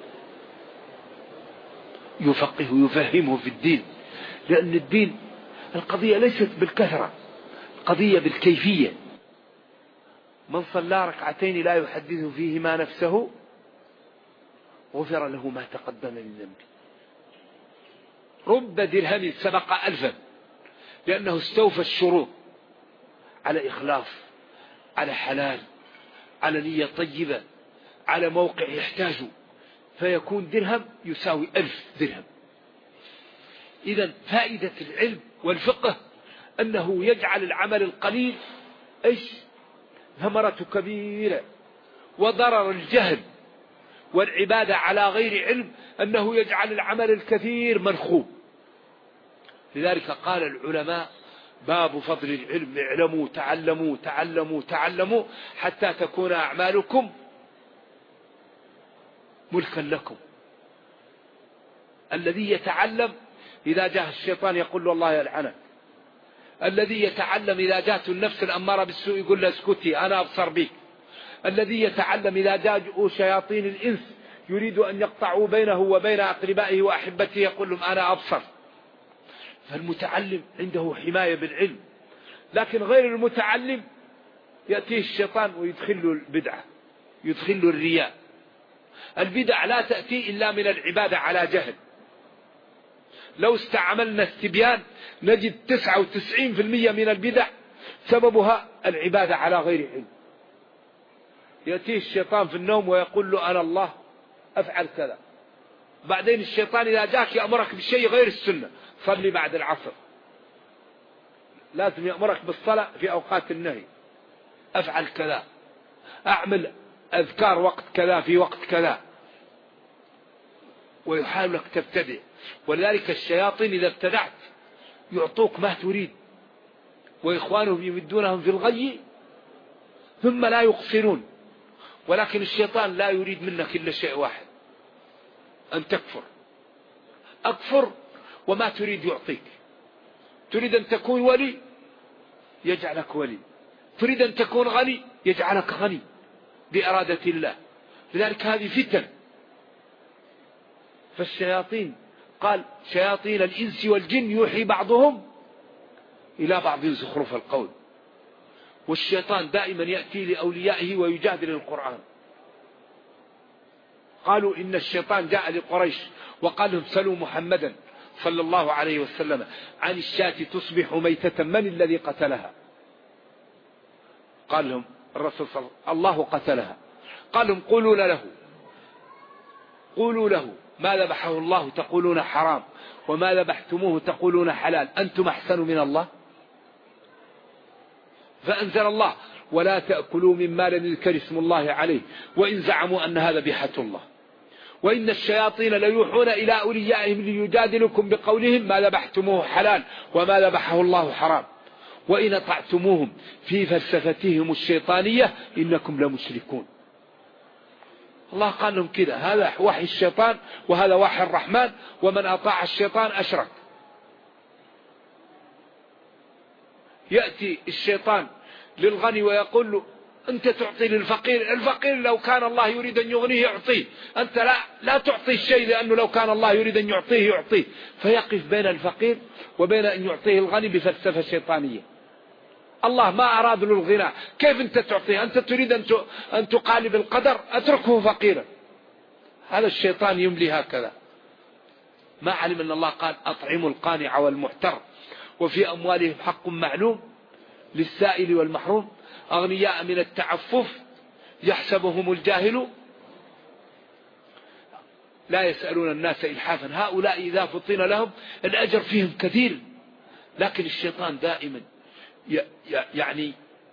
يفهمه في الدين، لأن الدين القضية ليست بالكثرة، القضية بالكيفية. من صلى ركعتين لا يحدث فيهما نفسه غفر له ما تقدم من ذنبه. رب درهم سبق ألفا، لأنه استوفى الشروط على إخلاص، على حلال، على نية طيبة، على موقع يحتاجه، فيكون درهم يساوي 1000 درهم. إذن فائدة العلم والفقه أنه يجعل العمل القليل ثمرة كبيرة. وضرر الجهل والعبادة على غير علم أنه يجعل العمل الكثير منخوب. لذلك قال العلماء: باب فضل العلم، اعلموا تعلموا تعلموا تعلموا حتى تكون أعمالكم ملكا لكم. الذي يتعلم إذا جاء الشيطان يقول له الله يلعنك. الذي يتعلم إذا جاءت النفس الأمارة بالسوء يقول له اسكتي أنا أبصر بك. الذي يتعلم إذا جاءوا شياطين الإنس يريد أن يقطعوا بينه وبين أقربائه وأحبته يقول لهم أنا أبصر. فالمتعلم عنده حماية بالعلم. لكن غير المتعلم يأتيه الشيطان ويدخل له البدعة، يدخل له الرياء. البدع لا تأتي إلا من العبادة على جهل. لو استعملنا استبيان نجد 99% من البدع سببها العبادة على غير علم. يأتيه الشيطان في النوم ويقول له أنا الله أفعل كذا. بعدين الشيطان إذا جاك يأمرك بالشيء غير السنة، صلي بعد العصر، لازم يأمرك بالصلاة في أوقات النهي، أفعل كذا، أعمل أذكار وقت كذا في وقت كذا، ويحاول لك تبتدع. ولذلك الشياطين إذا ابتدعت يعطوك ما تريد، وإخوانهم يمدونهم في الغي ثم لا يقصرون. ولكن الشيطان لا يريد منك إلا شيء واحد، أن تكفر. أكفر وما تريد يعطيك. تريد أن تكون ولي يجعلك ولي، تريد أن تكون غني يجعلك غني بإرادة الله. لذلك هذه فتن. فالشياطين قال شياطين الإنس والجن يوحي بعضهم إلى بعض زخرف القول. والشيطان دائما يأتي لأوليائه ويجادل القرآن. قالوا إن الشيطان جاء لقريش وقال لهم سلوا محمدا صلى الله عليه وسلم عن الشاة تصبح ميتة من الذي قتلها؟ قال لهم الرسول صلى الله قتلها. قال لهم قولوا له ما ذبحه الله تقولون حرام، وما ذبحتموه تقولون حلال، أنتم أحسن من الله؟ فأنزل الله ولا تأكلوا مما لم يذكر اسم الله عليه وإن زعموا أن هذا ذبيحة الله، وإن الشياطين ليوحون إلى أوليائهم ليجادلكم بقولهم ما ذبحتموه حلال وما ذبحه الله حرام وإن أطعتموهم في فلسفتهم الشيطانية إنكم لمشركون. الله قال لهم كده، هذا وحي الشيطان وهذا وحي الرحمن، ومن أطاع الشيطان أشرك. يأتي الشيطان للغني ويقول له أنت تعطي للفقير. الفقير لو كان الله يريد أن يغنيه يعطيه، أنت لا تعطي الشيء، لأنه لو كان الله يريد أن يعطيه. فيقف بين الفقير وبين أن يعطيه الغني بفلسفة شيطانية. الله ما أراد له الغنى، كيف أنت تعطيه؟ أنت تريد أن تقالب القدر، أتركه فقيرا. هذا الشيطان يملي هكذا. ما علم أن الله قال أطعموا القانع والمعتر وفي أموالهم حق معلوم للسائل والمحروم أغنياء من التعفف يحسبهم الجاهل لا يسألون الناس إلحافا. هؤلاء إذا فطن لهم الأجر فيهم كثير، لكن الشيطان دائما يعني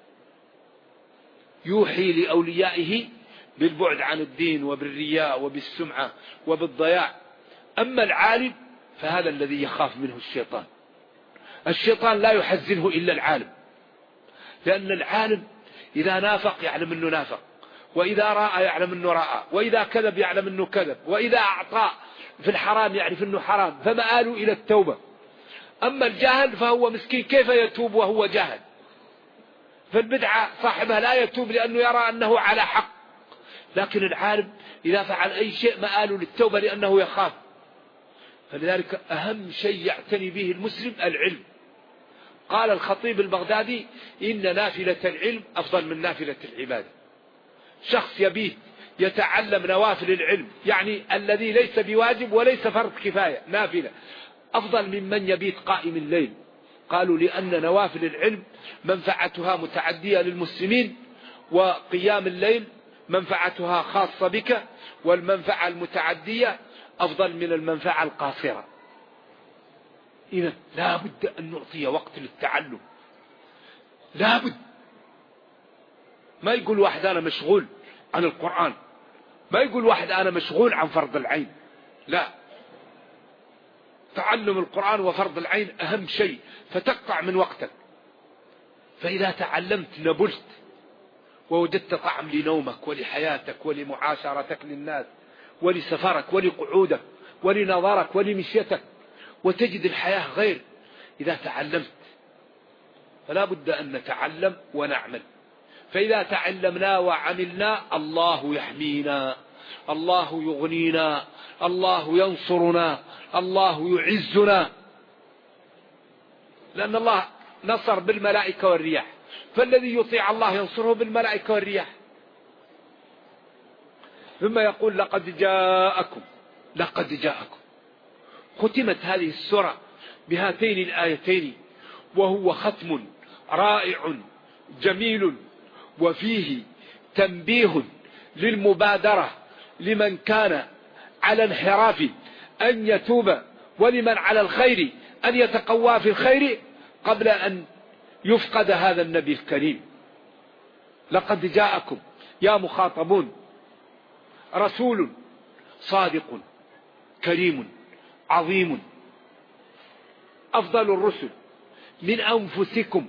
يوحي لأوليائه بالبعد عن الدين وبالرياء وبالسمعة وبالضياع. أما العالم فهذا الذي يخاف منه الشيطان. الشيطان لا يحزنه إلا العالم، لأن العالم إذا نافق يعلم أنه نافق، وإذا رأى يعلم أنه رأى، وإذا كذب يعلم أنه كذب، وإذا أعطى في الحرام يعرف أنه حرام، فمآله إلى التوبة. أما الجاهل فهو مسكين، كيف يتوب وهو جاهل؟ فالبدعة صاحبها لا يتوب لأنه يرى أنه على حق، لكن العالم إذا فعل أي شيء مآله للتوبة لأنه يخاف. فلذلك أهم شيء يعتني به المسلم العلم. قال الخطيب البغدادي إن نافلة العلم أفضل من نافلة العبادة. شخص يبيه يتعلم نوافل العلم، يعني الذي ليس بواجب وليس فرض كفاية، نافلة أفضل ممن يبيت قائم الليل. قالوا لأن نوافل العلم منفعتها متعدية للمسلمين، وقيام الليل منفعتها خاصة بك، والمنفعة المتعدية أفضل من المنفعة القاصرة. إذا لا بد أن نعطي وقت للتعلم، لا بد. ما يقول واحد أنا مشغول عن القرآن، ما يقول واحد أنا مشغول عن فرض العين، لا. تعلم القرآن وفرض العين أهم شيء، فتقطع من وقتك. فإذا تعلمت نبلت ووجدت طعم لنومك ولحياتك ولمعاشرتك للناس ولسفرك ولقعودك ولنظرك ولمشيتك، وتجد الحياة غير إذا تعلمت. فلا بد أن نتعلم ونعمل. فإذا تعلمنا وعملنا الله يحمينا، الله يغنينا، الله ينصرنا، الله يعزنا، لأن الله نصر بالملائكة والرياح، فالذي يطيع الله ينصره بالملائكة والرياح. ثم يقول لقد جاءكم. ختمت هذه السورة بهاتين الآيتين، وهو ختم رائع جميل، وفيه تنبيه للمبادرة لمن كان على انحراف أن يتوب، ولمن على الخير أن يتقوى في الخير قبل أن يفقد هذا النبي الكريم. لقد جاءكم يا مخاطبون رسول صادق كريم عظيم، أفضل الرسل من أنفسكم،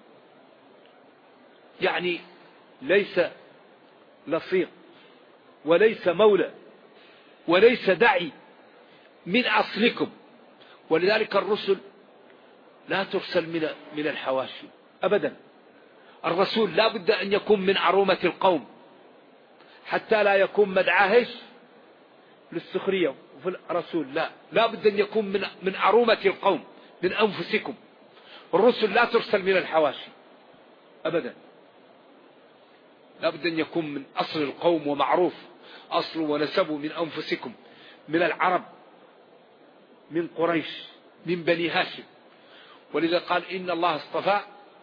يعني ليس لصيق وليس مولى وليس داعي، من أصلكم. ولذلك الرسل لا ترسل من الحواشي أبدا. الرسول لا بد أن يكون من عرومة القوم، حتى لا يكون مدعاه للسخرية. وفي الرسول لا بد أن يكون من عرومة القوم، من أنفسكم. الرسل لا ترسل من الحواشي أبدا، لا بد أن يكون من أصل القوم ومعروف أصله ونسبه، من أنفسكم، من العرب، من قريش، من بني هاشم. ولذا قال إن الله اصطفى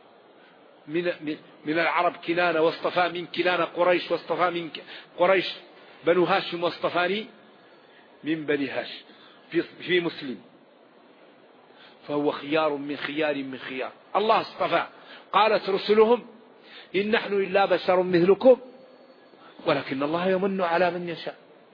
من العرب كنانة، واصطفى من كنانة قريش، واصطفى من قريش بنو هاشم، واصطفاني من بني هاشم. في مسلم فهو خيار من خيار من خيار. الله اصطفى. قالت رسلهم إن نحن إلا بشر مثلكم ولكن الله يمن على من يشاء.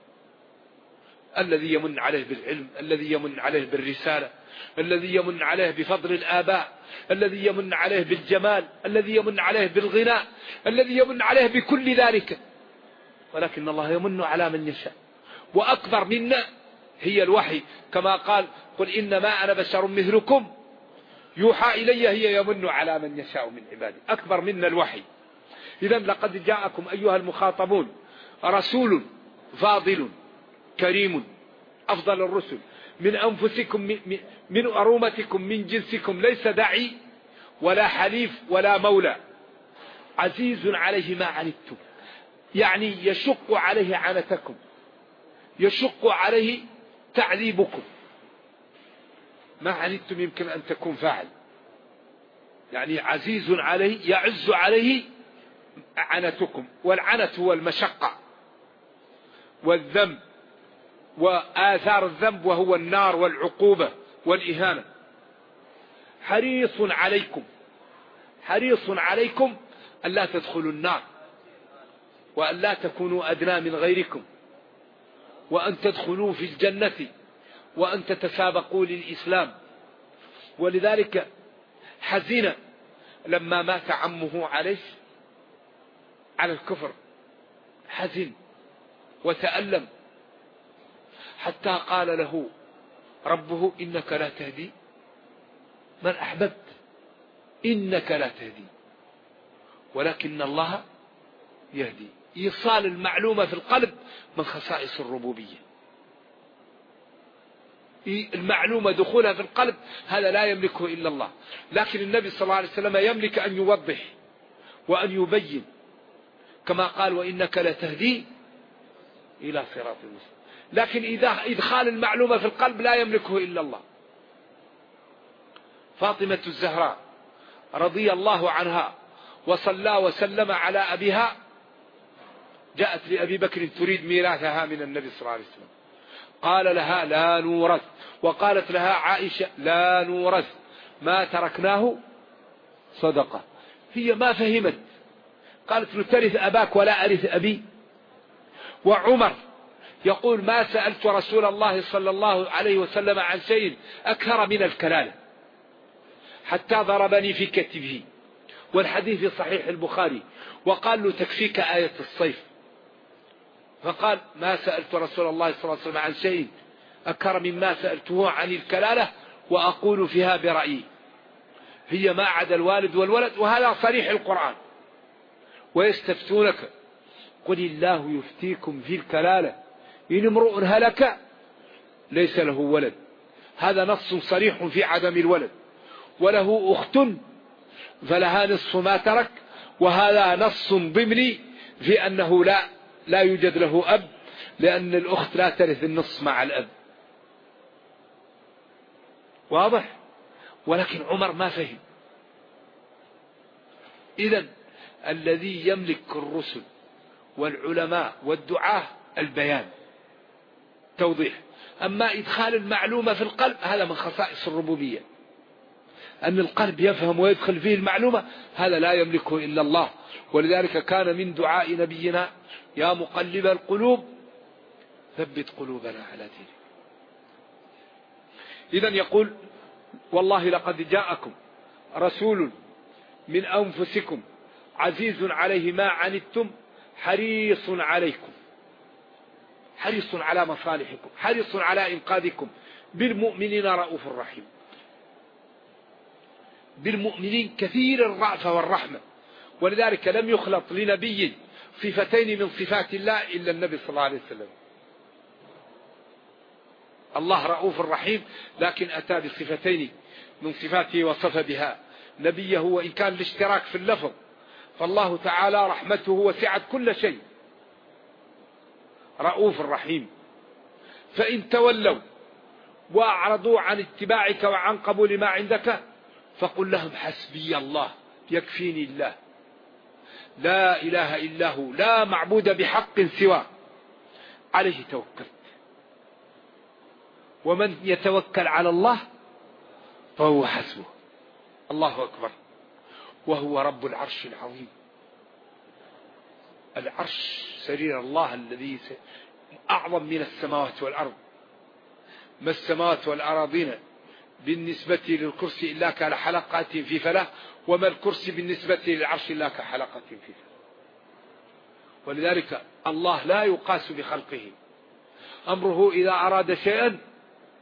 الذي يمن عليه بالعلم، الذي يمن عليه بالرسالة، الذي يمن عليه بفضل الآباء، الذي يمن عليه بالجمال، الذي يمن عليه بالغناء، الذي يمن عليه بكل ذلك. ولكن الله يمن على من يشاء. وأكبر منا هي الوحي، كما قال قل إنما أنا بشر مثلكم يوحى إلي، هي يمن على من يشاء من عباده. أكبر منا الوحي. إذن لقد جاءكم أيها المخاطبون رسول فاضل كريم أفضل الرسل من أنفسكم من أرومتكم من جنسكم ليس داعي ولا حليف ولا مولى عزيز عليه ما عنتم، يعني يشق عليه عنتكم، يشق عليه تعذيبكم. ما عنتم يمكن أن تكون فاعل، يعني عزيز عليه يعز عليه عنتكم، والعنت هو المشقة والذنب وآثار الذنب وهو النار والعقوبة والإهانة. حريص عليكم، حريص عليكم ألا تدخلوا النار وأن لا تكونوا أدنى من غيركم وأن تدخلوا في الجنة وأن تتسابقوا للإسلام. ولذلك حزن لما مات عمه عليه على الكفر، حزن وتألم حتى قال له ربه إنك لا تهدي من أحببت، إنك لا تهدي ولكن الله يهدي. إيصال المعلومة في القلب من خصائص الربوبية. المعلومة دخولها في القلب هذا لا يملكه إلا الله، لكن النبي صلى الله عليه وسلم يملك أن يوضح وأن يبين كما قال وإنك لا تهدي إلى صراط المستقيم. لكن إذا إدخال المعلومة في القلب لا يملكه إلا الله. فاطمة الزهراء رضي الله عنها وصلى وسلم على أبيها جاءت لأبي بكر تريد ميراثها من النبي صلى الله عليه وسلم، قال لها لا نورث، وقالت لها عائشة لا نورث ما تركناه صدقة. هي ما فهمت، قالت ترث أباك ولا أرث أبي. وعمر يقول ما سألت رسول الله صلى الله عليه وسلم عن شيء أكثر من الكلالة حتى ضربني في كتفه، والحديث في صحيح البخاري، وقال له تكفيك آية الصيف. فقال ما سألت رسول الله صلى الله عليه وسلم عن شيء أكثر مما سألته عن الكلالة وأقول فيها برأيي. هي ما عدا الوالد والولد، وهذا صريح القرآن. ويستفتونك قل الله يفتيكم في الكلالة إن امرؤ هلك ليس له ولد، هذا نص صريح في عدم الولد، وله أخت فلها نصف ما ترك، وهذا نص ضمني في أنه لا يوجد له أب، لأن الأخت لا ترث النصف مع الأب. واضح؟ ولكن عمر ما فهم. إذن الذي يملك الرسل والعلماء والدعاة البيان توضيح، أما إدخال المعلومة في القلب هذا من خصائص الربوبية، أن القلب يفهم ويدخل فيه المعلومة هذا لا يملكه إلا الله. ولذلك كان من دعاء نبينا يا مقلب القلوب ثبت قلوبنا على دينك. إذن يقول والله لقد جاءكم رسول من أنفسكم عزيز عليه ما عنتم حريص عليكم، حريص على مصالحكم، حريص على إنقاذكم، بالمؤمنين رؤوف رحيم. بالمؤمنين كثير الرأفة والرحمة، ولذلك لم يخلط لنبي صفتين من صفات الله إلا النبي صلى الله عليه وسلم. الله رؤوف رحيم، لكن أتى بصفتين من صفاته وصف بها نبيه، وإن كان الاشتراك في اللفظ، فالله تعالى رحمته وسعت كل شيء، رؤوف رحيم. فإن تولوا وأعرضوا عن اتباعك وعن قبول ما عندك فقل لهم حسبي الله يكفيني الله لا إله إلا هو لا معبود بحق سواه عليه توكلت، ومن يتوكل على الله فهو حسبه. الله أكبر. وهو رب العرش العظيم. العرش سرير الله الذي أعظم من السماوات والأرض. ما السماوات والأراضين بالنسبة للكرسي إلا كحلقات في فلاة، وما الكرسي بالنسبة للعرش إلا كحلقة في فلاة. ولذلك الله لا يقاس بخلقه، أمره إذا أراد شيئا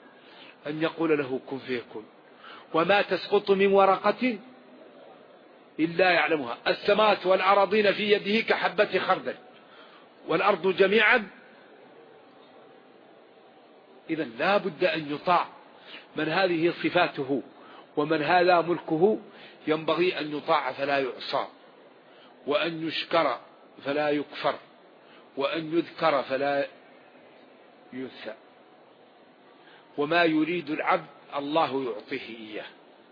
أن يقول له كن فيكون. وما تسقط من ورقة إلا يعلمها. السماوات والأراضين في يده كحبة خردل والأرض جميعا. إذن لا بد أن يطاع من هذه صفاته ومن هذا ملكه، ينبغي أن يطاع فلا يعصى، وأن يشكر فلا يكفر، وأن يذكر فلا ينسى. وما يريد العبد الله يعطيه إياه.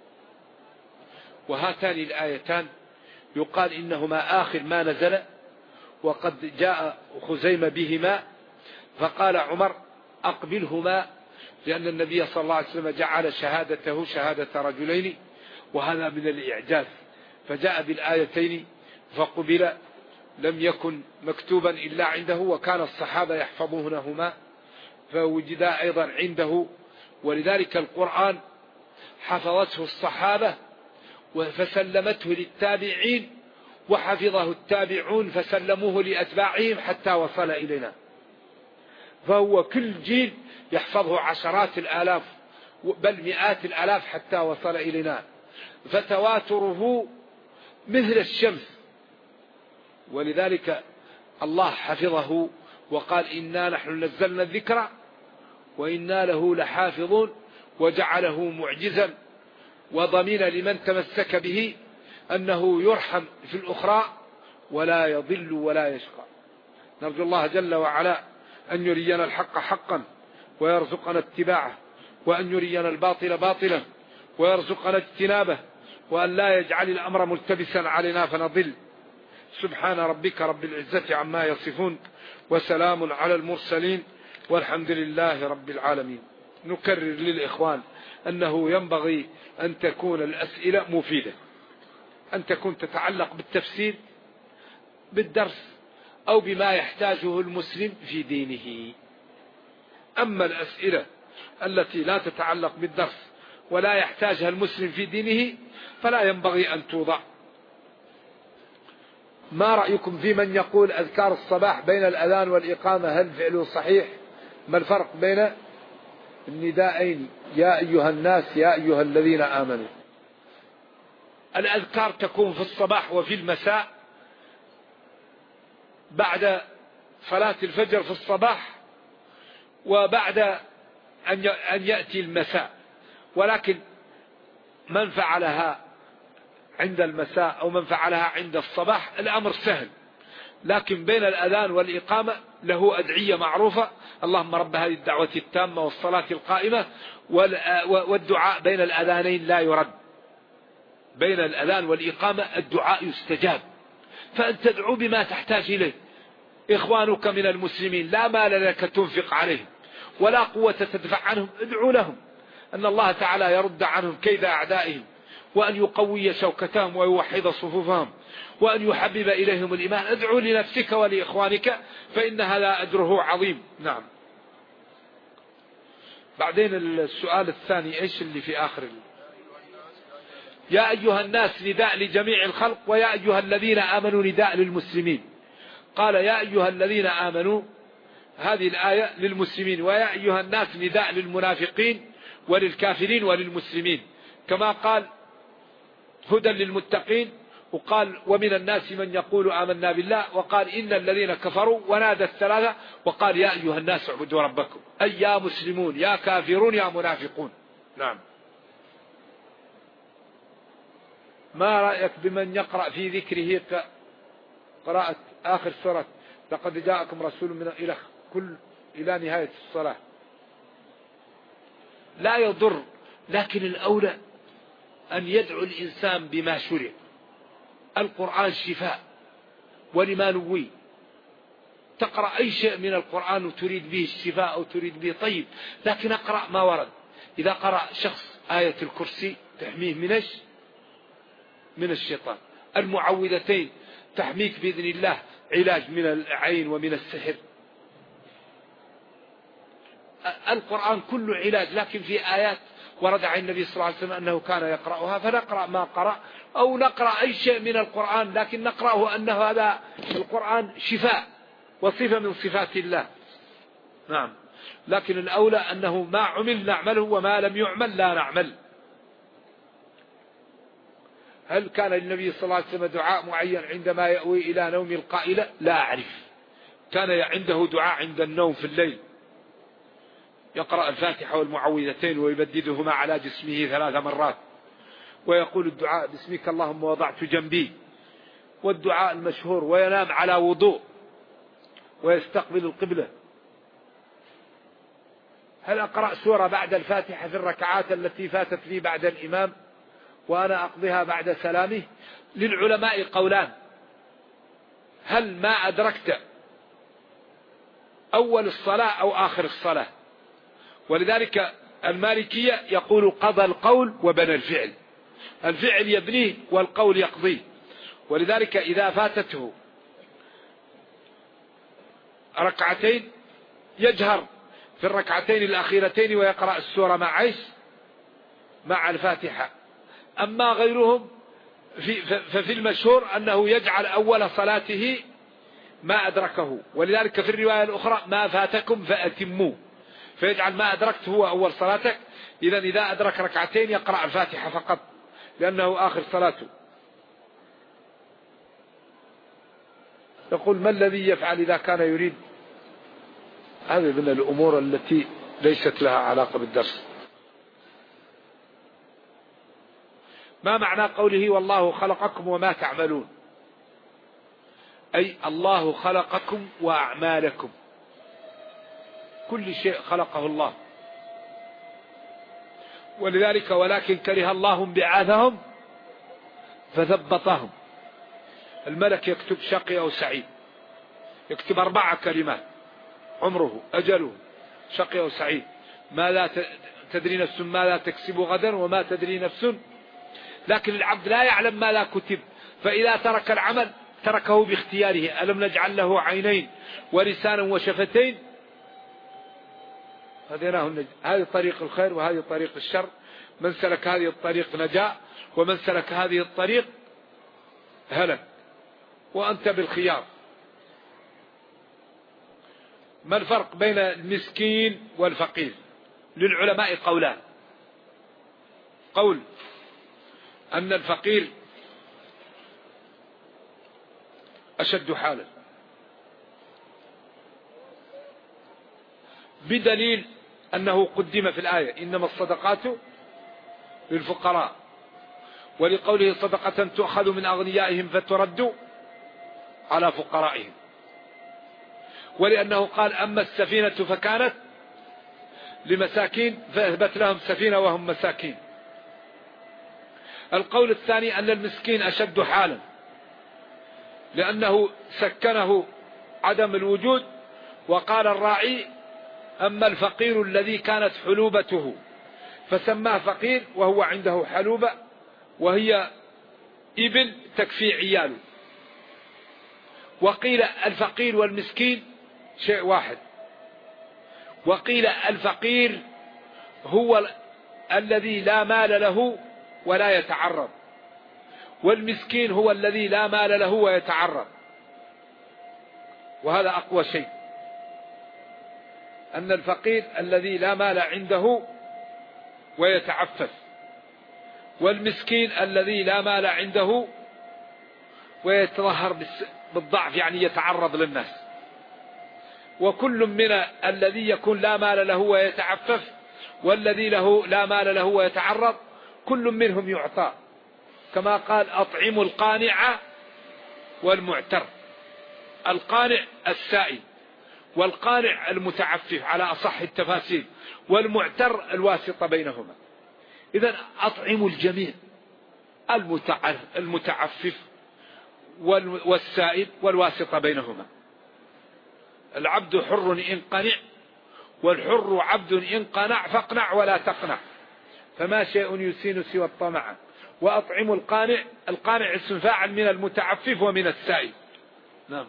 وهاتان الآيتان يقال إنهما آخر ما نزل، وقد جاء خزيمة بهما، فقال عمر أقبلهما، لأن النبي صلى الله عليه وسلم جعل شهادته شهادة رجلين، وهذا من الإعجاز، فجاء بالآيتين فقبل. لم يكن مكتوبا إلا عنده، وكان الصحابة يحفظونهما فوجدا أيضا عنده، ولذلك القرآن حفظته الصحابة فسلمته للتابعين، وحفظه التابعون فسلموه لأتباعهم حتى وصل إلينا. فهو كل جيل يحفظه عشرات الآلاف بل مئات الآلاف حتى وصل إلينا، فتواتره مثل الشمس. ولذلك الله حفظه وقال إنا نحن نزلنا الذكر وإنا له لحافظون، وجعله معجزا وضمين لمن تمسك به أنه يرحم في الأخرى ولا يضل ولا يشقى. نرجو الله جل وعلا أن يرينا الحق حقا ويرزقنا اتباعه، وأن يرينا الباطل باطلا ويرزقنا اجتنابه، وأن لا يجعل الأمر ملتبسا علينا فنضل. سبحان ربك رب العزة عما يصفون، وسلام على المرسلين، والحمد لله رب العالمين. نكرر للإخوان أنه ينبغي أن تكون الأسئلة مفيدة، أن تكون تتعلق بالتفسير بالدرس أو بما يحتاجه المسلم في دينه. أما الأسئلة التي لا تتعلق بالدرس ولا يحتاجها المسلم في دينه فلا ينبغي أن توضع. ما رأيكم في من يقول أذكار الصباح بين الأذان والإقامة هل فعله صحيح؟ ما الفرق بين النداءين يا أيها الناس يا أيها الذين آمنوا؟ الأذكار تكون في الصباح وفي المساء، بعد صلاة الفجر في الصباح وبعد أن يأتي المساء، ولكن من فعلها عند المساء أو من فعلها عند الصباح الأمر سهل. لكن بين الأذان والإقامة له أدعية معروفة: اللهم رب هذه الدعوة التامة والصلاة القائمة، والدعاء بين الأذانين لا يرد. بين الأذان والإقامة الدعاء يستجاب، فأنت تدعو بما تحتاج إليه. إخوانك من المسلمين لا مال لك تنفق عليهم ولا قوة تدفع عنهم، ادعو لهم أن الله تعالى يرد عنهم كيد أعدائهم، وأن يقوي شوكتهم ويوحد صفوفهم، وأن يحبب إليهم الإيمان. ادعو لنفسك ولإخوانك فإن هذا أجره عظيم. نعم. بعدين السؤال الثاني إيش اللي في آخر يا أيها الناس نداء لجميع الخلق، ويا أيها الذين آمنوا نداء للمسلمين. قال يا أيها الذين آمنوا هذه الآية للمسلمين، ويا أيها الناس نداء للمنافقين وللكافرين وللمسلمين، كما قال هدى للمتقين، وقال ومن الناس من يقول آمنا بالله، وقال إن الذين كفروا، ونادى الثلاثة وقال يا أيها الناس اعبدوا ربكم، أي يا مسلمون يا كافرون يا منافقون. نعم. ما رأيك بمن يقرأ في ذكره قراءة آخر سورة لقد جاءكم رسول من إلى نهاية الصلاة؟ لا يضر، لكن الأولى أن يدعو الإنسان بما شرع. القرآن شفاء ولما نوي. تقرأ أي شيء من القرآن وتريد به الشفاء أو تريد به طيب، لكن أقرأ ما ورد. إذا قرأ شخص آية الكرسي تحميه من الشيطان. المعوذتين تحميك بإذن الله علاج من العين ومن السحر. القرآن كله علاج، لكن في آيات ورد عن النبي صلى الله عليه وسلم أنه كان يقرأها، فنقرأ ما قرأ، أو نقرأ أي شيء من القرآن لكن نقرأه أنه هذا القرآن شفاء وصفة من صفات الله. نعم. لكن الأولى أنه ما عمل نعمله وما لم يعمل لا نعمل. هل كان للنبي صلى الله عليه وسلم دعاء معين عندما يأوي إلى نوم القائلة؟ لا أعرف. كان عنده دعاء عند النوم في الليل، يقرأ الفاتحة والمعوذتين ويبددهما على جسمه 3 مرات، ويقول الدعاء باسمك اللهم وضعت جنبي، والدعاء المشهور، وينام على وضوء ويستقبل القبلة. هل أقرأ سورة بعد الفاتحة في الركعات التي فاتت لي بعد الإمام وأنا أقضيها بعد سلامه؟ للعلماء قولان: هل ما أدركت أول الصلاة أو آخر الصلاة؟ ولذلك المالكية يقول قضى القول وبنى الفعل، الفعل يبنيه والقول يقضيه. ولذلك إذا فاتته ركعتين يجهر في الركعتين الأخيرتين ويقرأ السورة مع الفاتحة. أما غيرهم ففي المشهور أنه يجعل أول صلاته ما أدركه، ولذلك في الرواية الأخرى ما فاتكم فأتموه، فيجعل ما أدركت هو أول صلاتك. إذا أدرك ركعتين يقرأ الفاتحة فقط لأنه آخر صلاته. يقول: ما الذي يفعل إذا كان يريد؟ هذه من الأمور التي ليست لها علاقة بالدرس. ما معنى قوله والله خلقكم وما تعملون؟ أي الله خلقكم وأعمالكم، كل شيء خلقه الله. ولذلك ولكن كره الله انبعاثهم فثبطهم. الملك يكتب شقي أو سعيد، يكتب 4 كلمات: عمره، أجله، شقي أو سعيد. ماذا تدري نفس ماذا تكسب غدا وما تدري نفس. لكن العبد لا يعلم ماذا كتب، فإذا ترك العمل تركه باختياره. ألم نجعل له عينين ولسانا وشفتين؟ هذه طريق الخير وهذه طريق الشر. من سلك هذه الطريق نجا، ومن سلك هذه الطريق هلك، وأنت بالخيار. ما الفرق بين المسكين والفقير؟ للعلماء قولان: قول أن الفقير أشد حالا، بدليل أنه قدم في الآية إنما الصدقات للفقراء، ولقوله صدقة تؤخذ من أغنيائهم فترد على فقرائهم، ولأنه قال أما السفينة فكانت لمساكين فأثبت لهم سفينة وهم مساكين. القول الثاني أن المسكين أشد حالا، لأنه سكنه عدم الوجود، وقال الراعي أما الفقير الذي كانت حلوبته، فسماه فقير وهو عنده حلوبة وهي ابن تكفي عياله. وقيل الفقير والمسكين شيء واحد، وقيل الفقير هو الذي لا مال له ولا يتعرض، والمسكين هو الذي لا مال له ويتعرض. وهذا أقوى شيء، أن الفقير الذي لا مال عنده ويتعفف، والمسكين الذي لا مال عنده ويتظاهر بالضعف، يعني يتعرض للناس. وكل من الذي يكون لا مال له ويتعفف والذي له لا مال له ويتعرض كل منهم يعطى، كما قال أطعموا القانع والمعتر. القانع السائل، والقانع المتعفف على أصح التفاسير، والمعتر الواسطة بينهما. إذن أطعموا الجميع، المتعفف والسائل والواسطة بينهما. العبد حر إن قنع، والحر عبد إن قنع، فاقنع ولا تقنع، فما شيء يسين سوى الطمع. وأطعموا القانع، القانع اسم فاعل من المتعفف ومن السائل. نعم.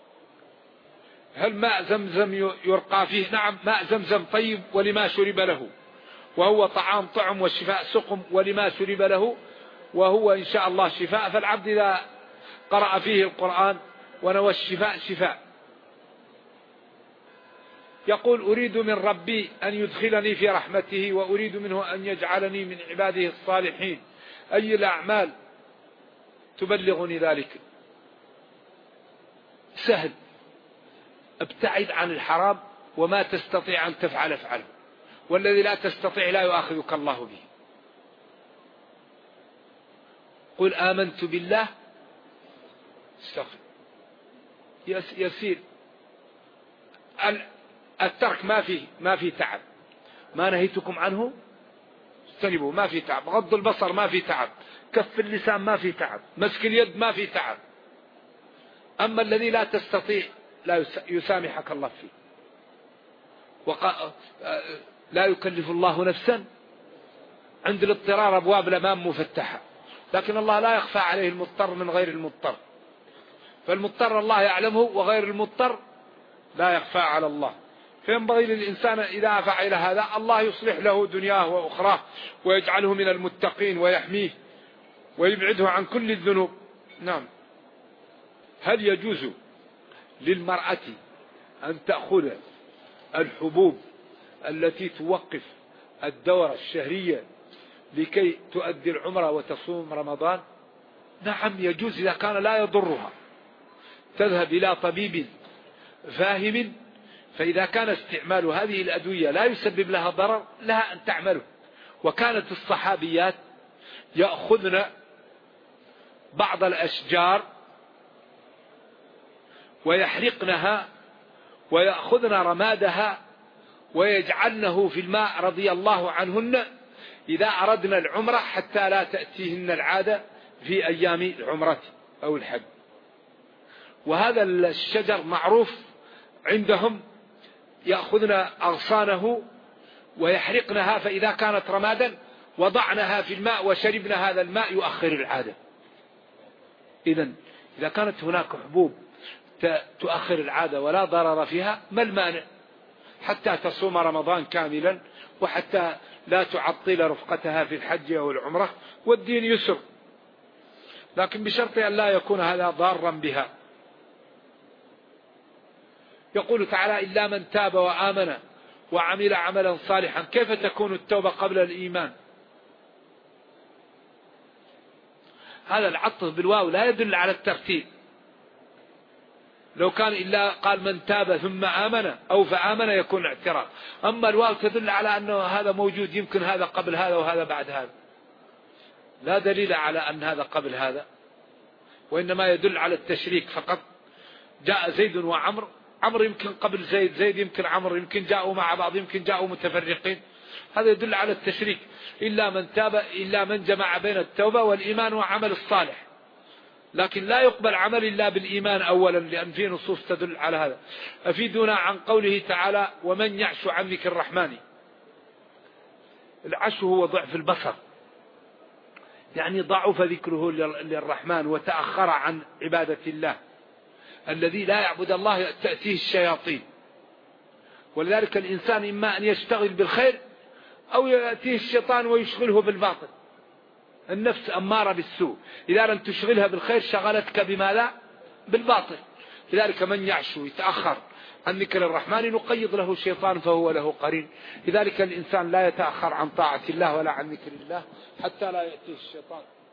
هل ماء زمزم يرقى فيه؟ نعم، ماء زمزم طيب ولما شرب له، وهو طعام طعم والشفاء سقم ولما شرب له، وهو إن شاء الله شفاء. فالعبد إذا قرأ فيه القرآن ونوى الشفاء شفاء. يقول أريد من ربي أن يدخلني في رحمته، وأريد منه أن يجعلني من عباده الصالحين. أي الأعمال تبلغني ذلك؟ سهل. ابتعد عن الحرام، وما تستطيع أن تفعل افعله، والذي لا تستطيع لا يؤاخذك الله به. قل آمنت بالله، استغفر، يسير. الترك ما في تعب. ما نهيتكم عنه اجتنبوه، ما في تعب. غض البصر ما في تعب. كف اللسان ما في تعب. مسك اليد ما في تعب. أما الذي لا تستطيع لا يسامحك الله فيه. لا يكلف الله نفسا، عند الاضطرار أبواب الأمام مفتحة، لكن الله لا يخفى عليه المضطر من غير المضطر. فالمضطر الله يعلمه، وغير المضطر لا يخفى على الله. فينبغي للإنسان إذا فعل هذا الله يصلح له دنياه وأخراه، ويجعله من المتقين ويحميه ويبعده عن كل الذنوب. نعم. هل يجوز للمرأة أن تأخذ الحبوب التي توقف الدورة الشهرية لكي تؤدي العمرة وتصوم رمضان؟ نعم يجوز إذا كان لا يضرها. تذهب إلى طبيب فاهم، فإذا كان استعمال هذه الأدوية لا يسبب لها ضرر لها أن تعمله. وكانت الصحابيات يأخذن بعض الأشجار ويحرقنها ويأخذن رمادها ويجعلنه في الماء رضي الله عنهن إذا أردنا العمرة، حتى لا تأتيهن العادة في أيام العمرة أو الحج. وهذا الشجر معروف عندهم، يأخذن أغصانه ويحرقنها، فإذا كانت رمادا وضعنها في الماء وشربنا هذا الماء يؤخر العادة. إذا كانت هناك حبوب تؤخر العادة ولا ضرر فيها، ما المانع حتى تصوم رمضان كاملا، وحتى لا تعطل رفقتها في الحج أو العمرة، والدين يسر، لكن بشرط أن لا يكون هذا ضارا بها. يقول تعالى: إلا من تاب وآمن وعمل عملا صالحا. كيف تكون التوبة قبل الإيمان؟ هذا العطف بالواو لا يدل على الترتيب. لو كان إلا قال من تاب ثم آمن أو فآمن يكون اعتراض. أما الواو تدل على أنه هذا موجود، يمكن هذا قبل هذا وهذا بعد هذا، لا دليل على أن هذا قبل هذا، وإنما يدل على التشريك فقط. جاء زيد وعمر، عمر يمكن قبل زيد، زيد يمكن عمر، يمكن جاءوا مع بعض، يمكن جاءوا متفرقين، هذا يدل على التشريك. إلا من تاب، إلا من جمع بين التوبة والإيمان وعمل الصالح. لكن لا يقبل عمل إلا بالإيمان أولا، لأن فيه نصوص تدل على هذا. أفيدنا عن قوله تعالى: ومن يعش عن ذكر الرحمن. العش هو ضعف البصر، يعني ضعف ذكره للرحمن وتأخر عن عبادة الله. الذي لا يعبد الله تأتيه الشياطين، ولذلك الإنسان إما أن يشتغل بالخير أو يأتيه الشيطان ويشغله بالباطل. النفس أمارة بالسوء، إذا لم تشغلها بالخير شغلتك بما لا بالباطل. لذلك من يعش يتأخر عن ذكر الرحمن نقيض له الشيطان فهو له قرين. لذلك الإنسان لا يتأخر عن طاعة الله ولا عن ذكر الله حتى لا يأتيه الشيطان.